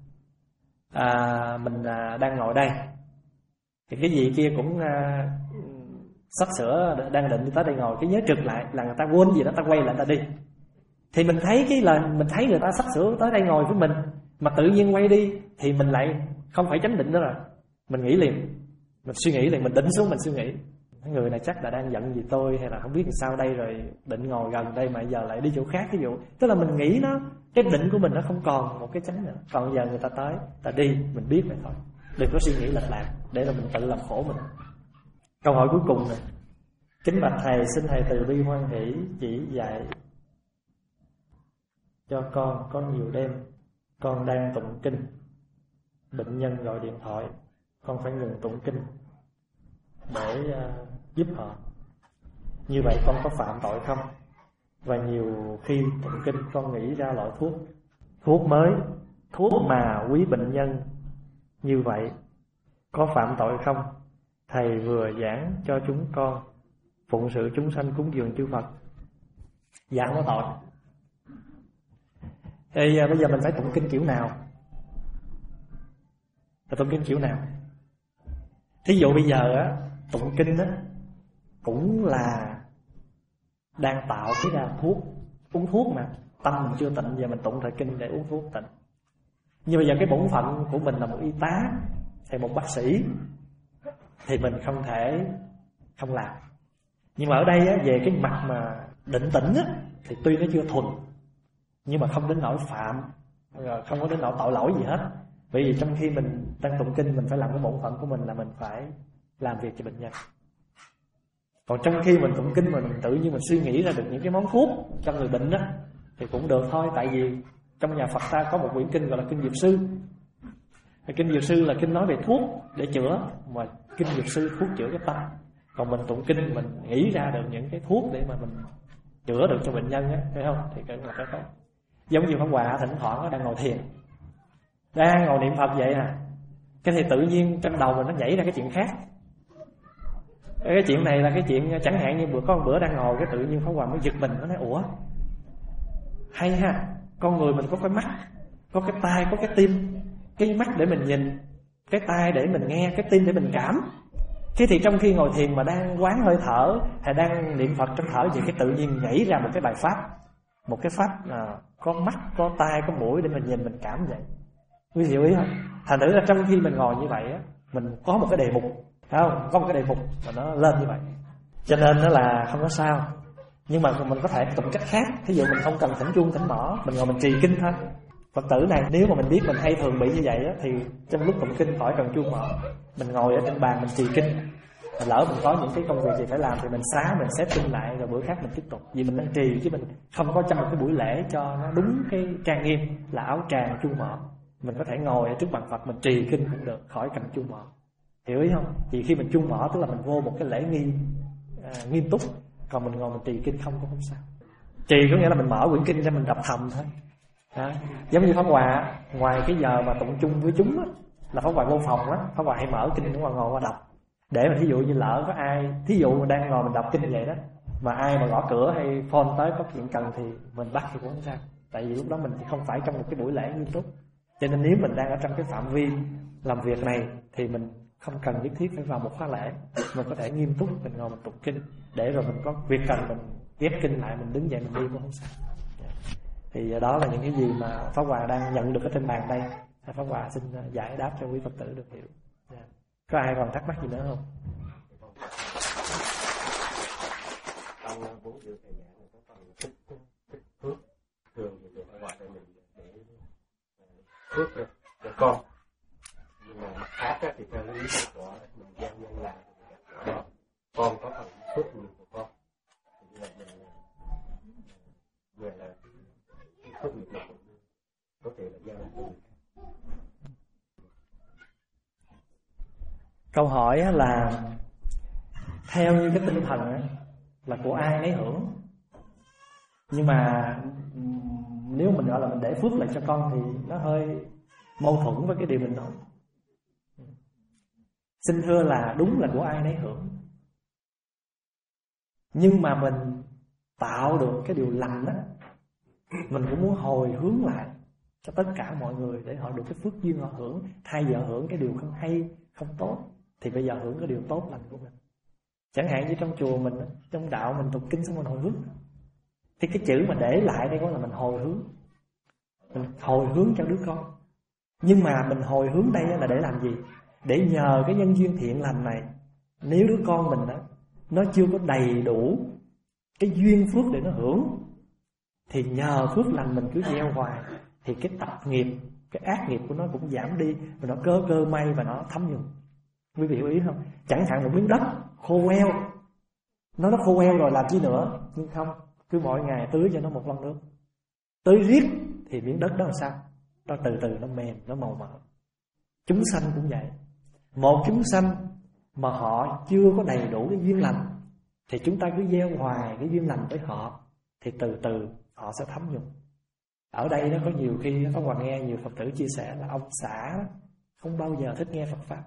[SPEAKER 1] à, mình à, đang ngồi đây, thì cái gì kia cũng à, sắp sửa đang định tới đây ngồi, cái nhớ trực lại là người ta quên gì đó, ta quay lại ta đi. Thì mình thấy cái là mình thấy người ta sắp sửa tới đây ngồi với mình, mà tự nhiên quay đi thì mình lại không phải chánh định nữa rồi. Mình nghĩ liền, mình suy nghĩ liền, mình định xuống mình suy nghĩ, người này chắc là đang giận gì tôi, hay là không biết làm sao đây, rồi định ngồi gần đây mà giờ lại đi chỗ khác. Ví dụ, tức là mình nghĩ nó, cái định của mình nó không còn một cái chánh nữa. Còn giờ người ta tới, ta đi, mình biết vậy thôi, đừng có suy nghĩ lệch lạc để là mình tự làm khổ mình. Câu hỏi cuối cùng này: kính bạch thầy, xin thầy từ bi hoan hỷ chỉ dạy cho con. Có nhiều đêm con đang tụng kinh, bệnh nhân gọi điện thoại, con phải ngừng tụng kinh để uh, giúp họ. Như vậy con có phạm tội không? Và nhiều khi tụng kinh con nghĩ ra loại thuốc, thuốc mới, thuốc mà quý bệnh nhân như vậy, có phạm tội không? Thầy vừa giảng cho chúng con phụng sự chúng sanh cúng dường chư Phật. Dạ không có tội. Thì uh, bây giờ mình phải tụng kinh kiểu nào? Phải tụng kinh kiểu nào? Thí dụ bây giờ á, tụng kinh á cũng là đang tạo cái ra thuốc, uống thuốc mà tâm mình chưa tịnh, giờ mình tụng thời kinh để uống thuốc tịnh. Nhưng bây giờ cái bổn phận của mình là một y tá hay một bác sĩ thì mình không thể không làm. Nhưng mà ở đây á, về cái mặt mà định tĩnh á, thì tuy nó chưa thuần nhưng mà không đến nỗi phạm, không có đến nỗi tội lỗi gì hết. Bởi vì trong khi mình đang tụng kinh, mình phải làm cái bổn phận của mình là mình phải làm việc cho bệnh nhân. Còn trong khi mình tụng kinh mà mình tự nhiên mình suy nghĩ ra được những cái món thuốc cho người bệnh đó thì cũng được thôi. Tại vì trong nhà Phật ta có một quyển kinh gọi là kinh Dược Sư. Kinh Dược Sư là kinh nói về thuốc để chữa, mà kinh Dược Sư thuốc chữa cái tâm. Còn mình tụng kinh mình nghĩ ra được những cái thuốc để mà mình chữa được cho bệnh nhân á, thấy không? Thì cái là cái tốt. Giống như Pháp Hòa thỉnh thoảng nó đang ngồi thiền, đang ngồi niệm Phật vậy à, cái thì tự nhiên trong đầu mình nó nhảy ra cái chuyện khác. Cái chuyện này là cái chuyện chẳng hạn như bữa có một bữa đang ngồi, cái tự nhiên Pháp Hòa mới giật mình, nó nói ủa hay ha, con người mình có cái mắt, có cái tai, có cái tim. Cái mắt để mình nhìn, cái tai để mình nghe, cái tim để mình cảm. Cái thì trong khi ngồi thiền mà đang quán hơi thở hay đang niệm Phật trong thở vậy, cái tự nhiên nhảy ra một cái bài pháp, một cái pháp à, có mắt, có tai, có mũi để mình nhìn, mình cảm vậy. Quý vị hiểu ý không? Thành thử là trong khi mình ngồi như vậy á, mình có một cái đề mục, phải không? Có một cái đề mục mà nó lên như vậy, cho nên nó là không có sao. Nhưng mà mình có thể tụng cách khác. Thí dụ mình không cần thỉnh chuông thỉnh mõ, mình ngồi mình trì kinh thôi. Phật tử này nếu mà mình biết mình hay thường bị như vậy á, thì trong lúc tụng kinh khỏi cần chuông mõ, mình ngồi ở trên bàn mình trì kinh, Lỡ mình có những cái công việc gì phải làm thì mình xá, mình xếp tin lại rồi bữa khác mình tiếp tục. Vì mình đang trì chứ mình không có trong một cái buổi lễ cho nó đúng cái trang nghiêm là áo tràng chuông mở. Mình có thể ngồi ở trước bàn Phật mình trì kinh cũng được, khỏi cầm chuông mở. Hiểu ý không? Vì khi mình chuông mở tức là mình vô một cái lễ nghi à, nghiêm túc. Còn mình ngồi mình trì kinh không cũng không sao. Trì có nghĩa là mình mở quyển kinh ra mình đọc thầm thôi. Đó. Giống như Pháp Hòa, ngoài cái giờ mà tụng chung với chúng á, là Pháp Hòa vô phòng á, Pháp Hòa hay mở kinh Pháp Hòa ngồi qua đọc. Để mà thí dụ như lỡ có ai, thí dụ mình đang ngồi mình đọc kinh vậy đó, mà ai mà gõ cửa hay phone tới có chuyện cần thì mình bắt thì cũng không sao. Tại vì lúc đó mình không phải trong một cái buổi lễ nghiêm túc. Cho nên nếu mình đang ở trong cái phạm vi làm việc này thì mình không cần nhất thiết phải vào một khóa lễ. Mình có thể nghiêm túc mình ngồi mình tụng kinh, để rồi mình có việc cần mình ghép kinh lại, mình đứng dậy mình đi cũng không sao. Thì đó là những cái gì mà Pháp Hòa đang nhận được ở trên bàn đây. Pháp Hòa xin giải đáp cho quý Phật tử được hiểu. Có ai còn thắc mắc gì nữa không?
[SPEAKER 2] Trong bốn điều thầy giảng là có phần tích tích phước thường thì được gọi cho mình để phước cho, cho con. Nhưng mà mặt khác thì theo lý của mình gian nhân làm đó, con có phần phước nhiều của con. Như vậy mình về là phước nhiều của có thể là gian làm.
[SPEAKER 1] Câu hỏi là theo như cái tinh thần ấy, là của ai nấy hưởng. Nhưng mà nếu mình gọi là mình để phước lại cho con thì nó hơi mâu thuẫn với cái điều mình nói. Xin thưa là đúng là của ai nấy hưởng, nhưng mà mình tạo được cái điều lành đó, mình cũng muốn hồi hướng lại cho tất cả mọi người để họ được cái phước duyên họ hưởng. Thay giờ hưởng cái điều không hay, không tốt, thì bây giờ hưởng cái điều tốt lành của mình. Chẳng hạn như trong chùa mình, trong đạo mình tụng kinh xong mình hồi hướng, thì cái chữ mà để lại đây có là mình hồi hướng, mình hồi hướng cho đứa con. Nhưng mà mình hồi hướng đây là để làm gì? Để nhờ cái nhân duyên thiện lành này, nếu đứa con mình đó, nó chưa có đầy đủ cái duyên phước để nó hưởng, thì nhờ phước lành mình cứ gieo hoài, thì cái tập nghiệp, cái ác nghiệp của nó cũng giảm đi, và nó cơ cơ may và nó thấm nhuần. Quý vị hiểu ý không? Chẳng hạn một miếng đất khô queo, nó nó khô queo rồi làm chi nữa. Nhưng không, cứ mỗi ngày tưới cho nó một lon nước, tưới riết thì miếng đất đó là sao? Nó từ từ nó mềm, nó màu mỡ. Chúng sanh cũng vậy. Một chúng sanh mà họ chưa có đầy đủ cái duyên lành, thì chúng ta cứ gieo hoài cái duyên lành với họ, thì từ từ họ sẽ thấm nhuần. Ở đây nó có nhiều khi Pháp Hòa nghe nhiều Phật tử chia sẻ là ông xã không bao giờ thích nghe Phật Pháp,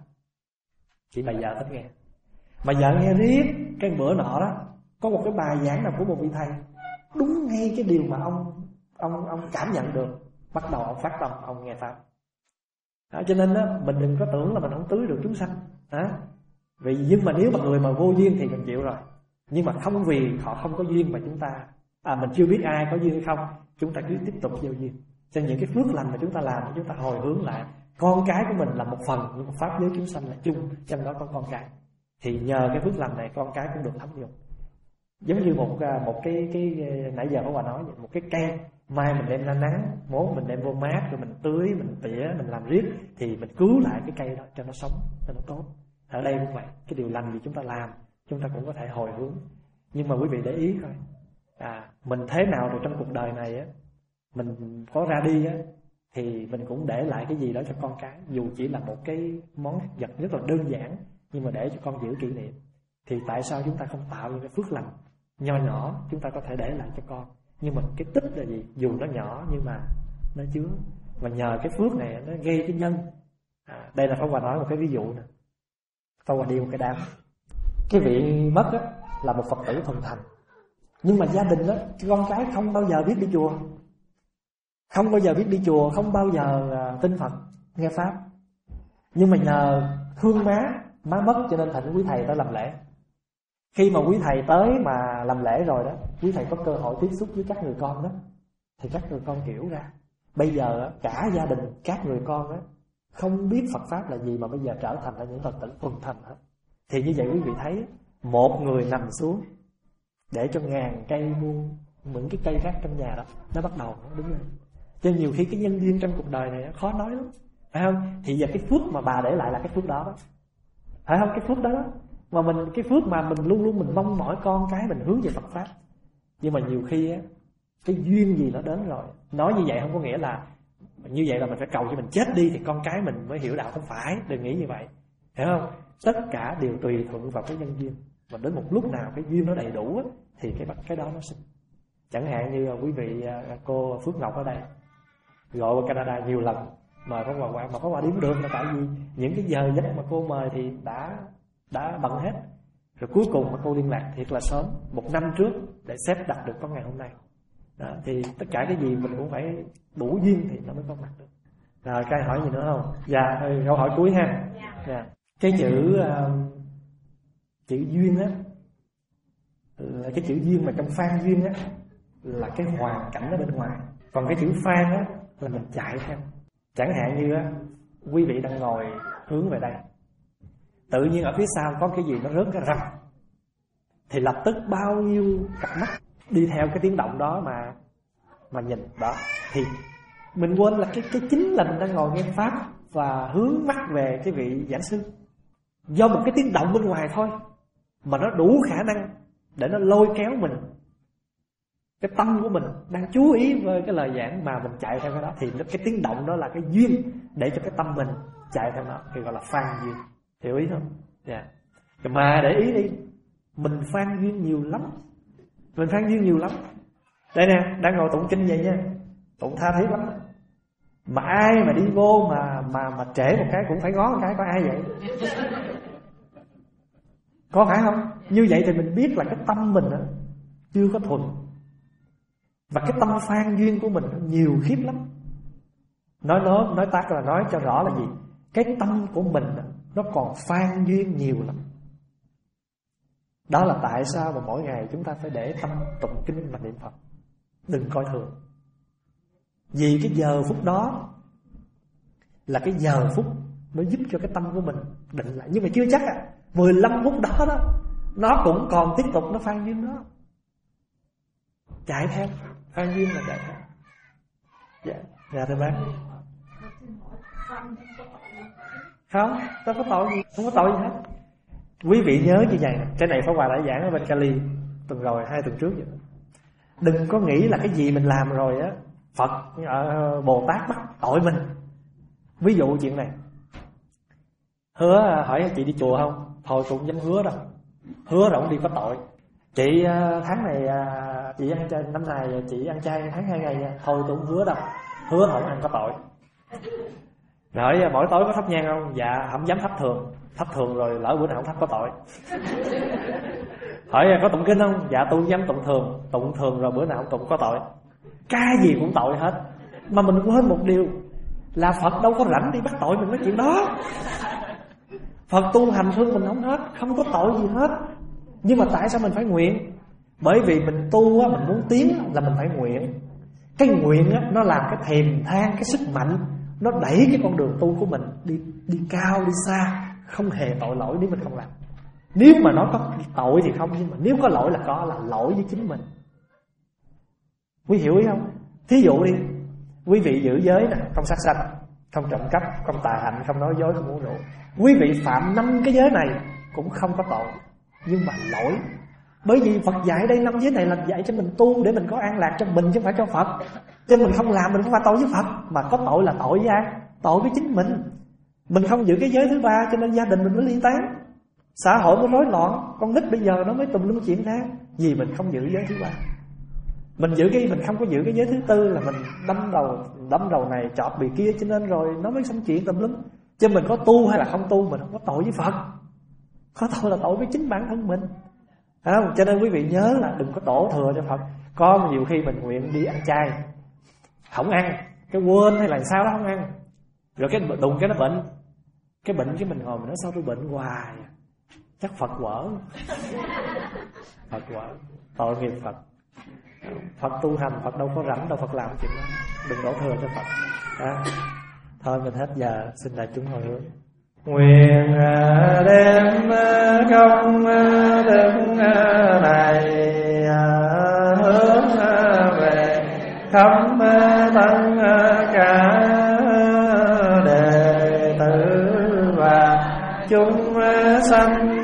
[SPEAKER 1] chỉ bà vợ thích nghe. Mà vợ nghe riết. Cái bữa nọ đó có một cái bài giảng nào của một vị thầy, đúng ngay cái điều mà ông Ông ông cảm nhận được, bắt đầu ông phát tâm, ông nghe Pháp. Đó, cho nên đó, mình đừng có tưởng là mình không tưới được chúng sanh. Đó. Vì nhưng mà nếu mà người mà vô duyên thì mình chịu rồi. Nhưng mà không vì họ không có duyên mà chúng ta à, mình chưa biết ai có duyên hay không, chúng ta cứ tiếp tục gieo duyên. Cho những cái phước lành mà chúng ta làm, chúng ta hồi hướng lại. Con cái của mình là một phần, nhưng mà pháp giới chúng sanh là chung, trong đó có con cái. Thì nhờ cái phước lành này, con cái cũng được thấm nhuần. Giống như một một cái cái nãy giờ có bà nói vậy, một cái cây mai mình đem ra nắng, mốt mình đem vô mát, rồi mình tưới, mình tỉa, mình làm riết, thì mình cứu lại cái cây đó cho nó sống, cho nó tốt. Ở đây cũng vậy, cái điều lành gì chúng ta làm, chúng ta cũng có thể hồi hướng. Nhưng mà quý vị để ý thôi, à, mình thế nào rồi trong cuộc đời này á, mình có ra đi á, thì mình cũng để lại cái gì đó cho con cái, dù chỉ là một cái món vật rất là đơn giản, nhưng mà để cho con giữ kỷ niệm. Thì tại sao chúng ta không tạo những cái phước lành nho nhỏ chúng ta có thể để lại cho con? Nhưng mà cái tích là gì? Dù nó nhỏ nhưng mà nó chứa. Và nhờ cái phước này nó gây cái nhân. à, Đây là Pháp Hòa nói một cái ví dụ nè. Pháp Hòa đi một cái đám, cái vị mất á, là một Phật tử thuần thành, nhưng mà gia đình đó, con cái không bao giờ biết đi chùa, không bao giờ biết đi chùa, không bao giờ tin Phật, nghe Pháp. Nhưng mà nhờ thương má, má mất cho nên thỉnh quý thầy tới làm lễ. Khi mà quý thầy tới mà làm lễ rồi đó, quý thầy có cơ hội tiếp xúc với các người con đó, thì các người con hiểu ra. Bây giờ cả gia đình các người con đó không biết Phật Pháp là gì, mà bây giờ trở thành là những Phật tử thuần thành hết. Thì như vậy quý vị thấy, một người nằm xuống để cho ngàn cây muôn những cái cây khác trong nhà đó nó bắt đầu nó đứng lên. Cho nhiều khi cái nhân duyên trong cuộc đời này khó nói lắm, phải không? Thì giờ cái phước mà bà để lại là cái phước đó đó, phải không? Cái phước đó, đó. Mà mình cái phước mà mình luôn luôn mình mong mỏi con cái mình hướng về Phật pháp. Nhưng mà nhiều khi á, cái duyên gì nó đến rồi. Nói như vậy không có nghĩa là như vậy là mình phải cầu cho mình chết đi thì con cái mình mới hiểu đạo, không phải. Đừng nghĩ như vậy, hiểu không? Tất cả đều tùy thuận vào cái nhân duyên. Và đến một lúc nào cái duyên nó đầy đủ á, thì cái cái đó nó sinh. Chẳng hạn như quý vị cô Phước Ngọc ở đây gọi qua Canada nhiều lần mời Pháp Hòa qua, mà Pháp Hòa đi cũng được, là tại vì những cái giờ giấc mà cô mời thì đã đã bận hết. Rồi cuối cùng mà cô liên lạc thiệt là sớm, một năm trước để xếp đặt được có ngày hôm nay. Đó, thì tất cả cái gì mình cũng phải đủ duyên thì nó mới có mặt được. Rồi cái hỏi gì nữa không? Dạ, câu hỏi cuối ha. Dạ. Cái chữ uh, chữ duyên á, là cái chữ duyên mà trong phan duyên á là cái hoàn cảnh ở bên ngoài. Còn cái chữ phan á là mình chạy theo. Chẳng hạn như á, quý vị đang ngồi hướng về đây, tự nhiên ở phía sau có cái gì nó rớt cái rầm, thì lập tức bao nhiêu cặp mắt đi theo cái tiếng động đó mà mà nhìn đó, thì mình quên là cái cái chính là mình đang ngồi nghe pháp và hướng mắt về cái vị giảng sư. Do một cái tiếng động bên ngoài thôi mà nó đủ khả năng để nó lôi kéo mình, cái tâm của mình đang chú ý với cái lời giảng mà mình chạy theo cái đó, thì cái tiếng động đó là cái duyên để cho cái tâm mình chạy theo nó, thì gọi là phan duyên. Hiểu ý không? Dạ. Yeah. Mà để ý đi, mình phan duyên nhiều lắm, mình phan duyên nhiều lắm. Đây nè, đang ngồi tụng kinh vậy nha, tụng tha thiết lắm. Mà ai mà đi vô mà mà mà trễ một cái cũng phải ngó một cái, có ai vậy? Có phải không? Như vậy thì mình biết là cái tâm mình đó, chưa có thuần. Và cái tâm phan duyên của mình nhiều khiếp lắm. Nói nói nói tắt là nói cho rõ là gì? Cái tâm của mình nó còn phan duyên nhiều lắm. Đó là tại sao mà mỗi ngày chúng ta phải để tâm tụng kinh và niệm Phật. Đừng coi thường. Vì cái giờ phút đó là cái giờ phút nó giúp cho cái tâm của mình định lại. Nhưng mà chưa chắc à, mười lăm phút đó đó nó cũng còn tiếp tục nó phan duyên đó. Chạy theo, phan duyên là chạy theo. Dạ, dạ thưa bác. Không, đâu có tội gì, không có tội gì hết. Quý vị nhớ như vậy, cái này Pháp Hòa đã giảng ở bên Cali tuần rồi, hai tuần trước vậy. Đừng có nghĩ là cái gì mình làm rồi á, Phật, uh, Bồ Tát bắt tội mình. Ví dụ chuyện này, hứa hỏi chị đi chùa không? Thôi tôi không dám hứa đâu. Hứa rồi không đi có tội. Chị uh, tháng này uh, chị ăn chay, năm nay chị ăn chay tháng hai ngày nha. Thôi tôi không hứa đâu. Hứa không ăn có tội. Rồi mỗi tối có thắp nhang không? Dạ không dám thắp thường. Thắp thường rồi lỡ bữa nào không thắp có tội. Hỏi có tụng kinh không? Dạ tôi không dám tụng thường. Tụng thường rồi bữa nào không tụng có tội. Cái gì cũng tội hết. Mà mình quên một điều là Phật đâu có rảnh đi bắt tội mình mấy chuyện đó. Phật tu hành thương mình không hết, không có tội gì hết. Nhưng mà tại sao mình phải nguyện? Bởi vì mình tu á, mình muốn tiến là mình phải nguyện. Cái nguyện á, nó làm cái thèm than, cái sức mạnh, nó đẩy cái con đường tu của mình đi đi cao, đi xa. Không hề tội lỗi nếu mình không làm. Nếu mà nó có tội thì không, nhưng mà nếu có lỗi là có, là lỗi với chính mình. Quý hiểu ý không? Thí dụ đi, quý vị giữ giới nè, không sát sanh, không trộm cắp, không tà hạnh, không nói dối, không uống rượu. Quý vị phạm năm cái giới này cũng không có tội, nhưng mà lỗi. Bởi vì Phật dạy đây năm giới này là dạy cho mình tu để mình có an lạc cho mình chứ không phải cho Phật. Cho mình không làm mình không phải tội với Phật, mà có tội là tội với ai? Tội với chính mình. Mình không giữ cái giới thứ ba cho nên gia đình mình mới ly tán, xã hội mới rối loạn, con nít bây giờ nó mới tùm lum chuyện ra. Vì mình không giữ giới thứ ba. Mình giữ cái mình không có giữ cái giới thứ tư là mình đâm đầu đâm đầu này chọt bì kia, cho nên rồi nó mới xong chuyện tùm lum. Chứ mình có tu hay là không tu mình không có tội với Phật, có tội là tội với chính bản thân mình. À, cho nên quý vị nhớ là đừng có đổ thừa cho Phật. Có nhiều khi mình nguyện đi ăn chay, không ăn, cái quên hay là sao đó không ăn, rồi cái đùng cái nó bệnh, cái bệnh cái mình ngồi mình nói sao tôi bệnh hoài, chắc Phật quở. Phật quở, tội nghiệp Phật. Phật tu hành, Phật đâu có rảnh đâu Phật làm chuyện đó. Đừng đổ thừa cho Phật. À, thôi mình hết giờ, xin đại chúng hồi hướng. Nguyện đem công đức này hướng về khắp tất cả đệ tử và chúng sanh